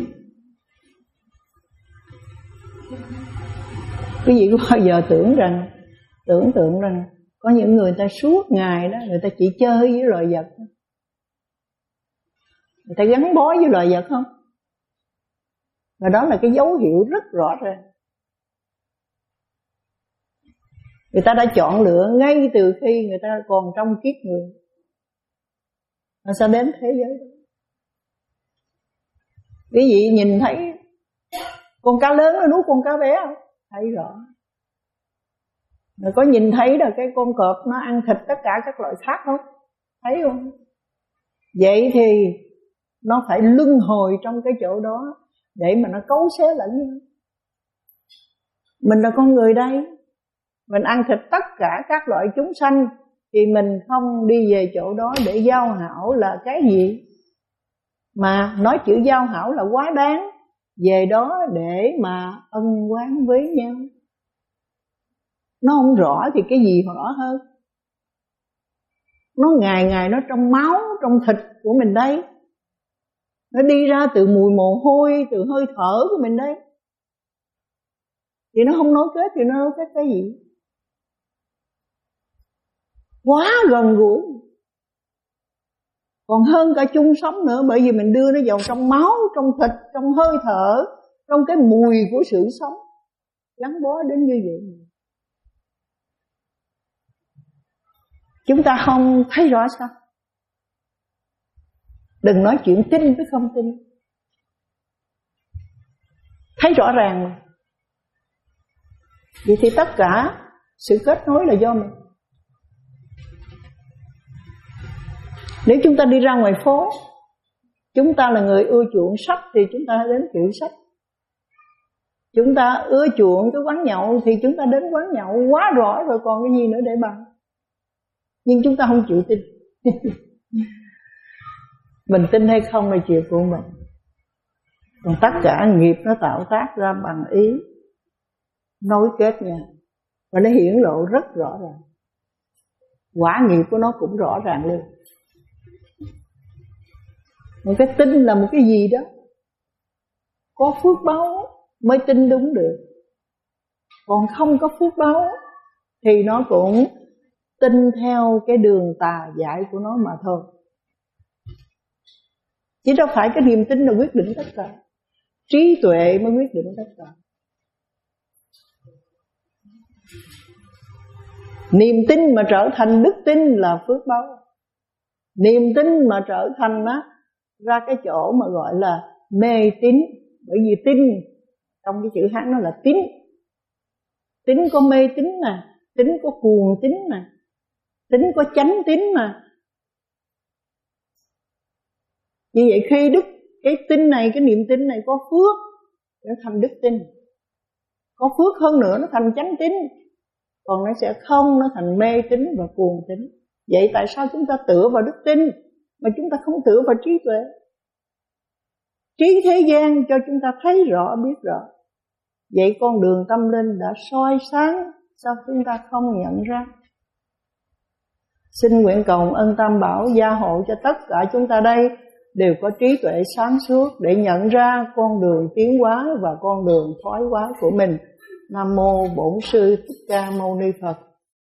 S1: Quý vị có bao giờ tưởng rằng tưởng tượng rằng có những người ta suốt ngày đó người ta chỉ chơi với loài vật, người ta gắn bó với loài vật không? Và đó là cái dấu hiệu rất rõ ràng. Người ta đã chọn lựa ngay từ khi người ta còn trong kiếp người, mà sao đến thế giới đó. Quý vị nhìn thấy con cá lớn nó nuốt con cá bé không? Thấy rõ. Rồi có nhìn thấy là cái con cọp nó ăn thịt tất cả các loại khác không? Thấy không? Vậy thì nó phải luân hồi trong cái chỗ đó để mà nó cấu xé lẫn nhau. Mình là con người đây, mình ăn thịt tất cả các loại chúng sanh, thì mình không đi về chỗ đó để giao hảo là cái gì? Mà nói chữ giao hảo là quá đáng. Về đó để mà ân oán với nhau. Nó không rõ thì cái gì rõ hơn? Nó ngày ngày nó trong máu, trong thịt của mình đây. Nó đi ra từ mùi mồ hôi, từ hơi thở của mình đây. Thì nó không nối kết thì nó nối kết cái gì? Quá gần gũi. Còn hơn cả chung sống nữa, bởi vì mình đưa nó vào trong máu, trong thịt, trong hơi thở, trong cái mùi của sự sống, gắn bó đến như vậy. Chúng ta không thấy rõ sao? Đừng nói chuyện tin với không tin. Thấy rõ ràng mà. Vậy thì tất cả sự kết nối là do mình. Nếu chúng ta đi ra ngoài phố, chúng ta là người ưa chuộng sách thì chúng ta đến chịu sách. Chúng ta ưa chuộng cái quán nhậu thì chúng ta đến quán nhậu, quá rõ rồi còn cái gì nữa để bàn. Nhưng chúng ta không chịu tin. Mình tin hay không là chuyện của mình. Còn tất cả nghiệp nó tạo tác ra bằng ý nối kết nha. Và nó hiển lộ rất rõ ràng. Quả nghiệp của nó cũng rõ ràng luôn. Một cái tin là một cái gì đó có phước báo mới tin đúng được. Còn không có phước báo thì nó cũng tin theo cái đường tà dại của nó mà thôi. Chứ đâu phải cái niềm tin là quyết định tất cả. Trí tuệ mới quyết định tất cả. Niềm tin mà trở thành đức tin là phước báo. Niềm tin mà trở thành á, ra cái chỗ mà gọi là mê tín. Bởi vì tin, trong cái chữ Hán nó là tín. Tín có mê tín nè, tín có cuồng tín nè, tín có chánh tín mà. Như vậy khi đức cái tin này, cái niềm tin này có phước, nó thành đức tin. Có phước hơn nữa nó thành chánh tín. Còn nó sẽ không, nó thành mê tín và cuồng tín. Vậy tại sao chúng ta tựa vào đức tin mà chúng ta không tựa vào trí tuệ? Trí thế gian cho chúng ta thấy rõ, biết rõ. Vậy con đường tâm linh đã soi sáng, sao chúng ta không nhận ra? Xin nguyện cầu ân Tam Bảo gia hộ cho tất cả chúng ta đây đều có trí tuệ sáng suốt để nhận ra con đường tiến hóa và con đường thoái hóa của mình. Nam mô Bổn Sư Thích Ca Mâu Ni Phật.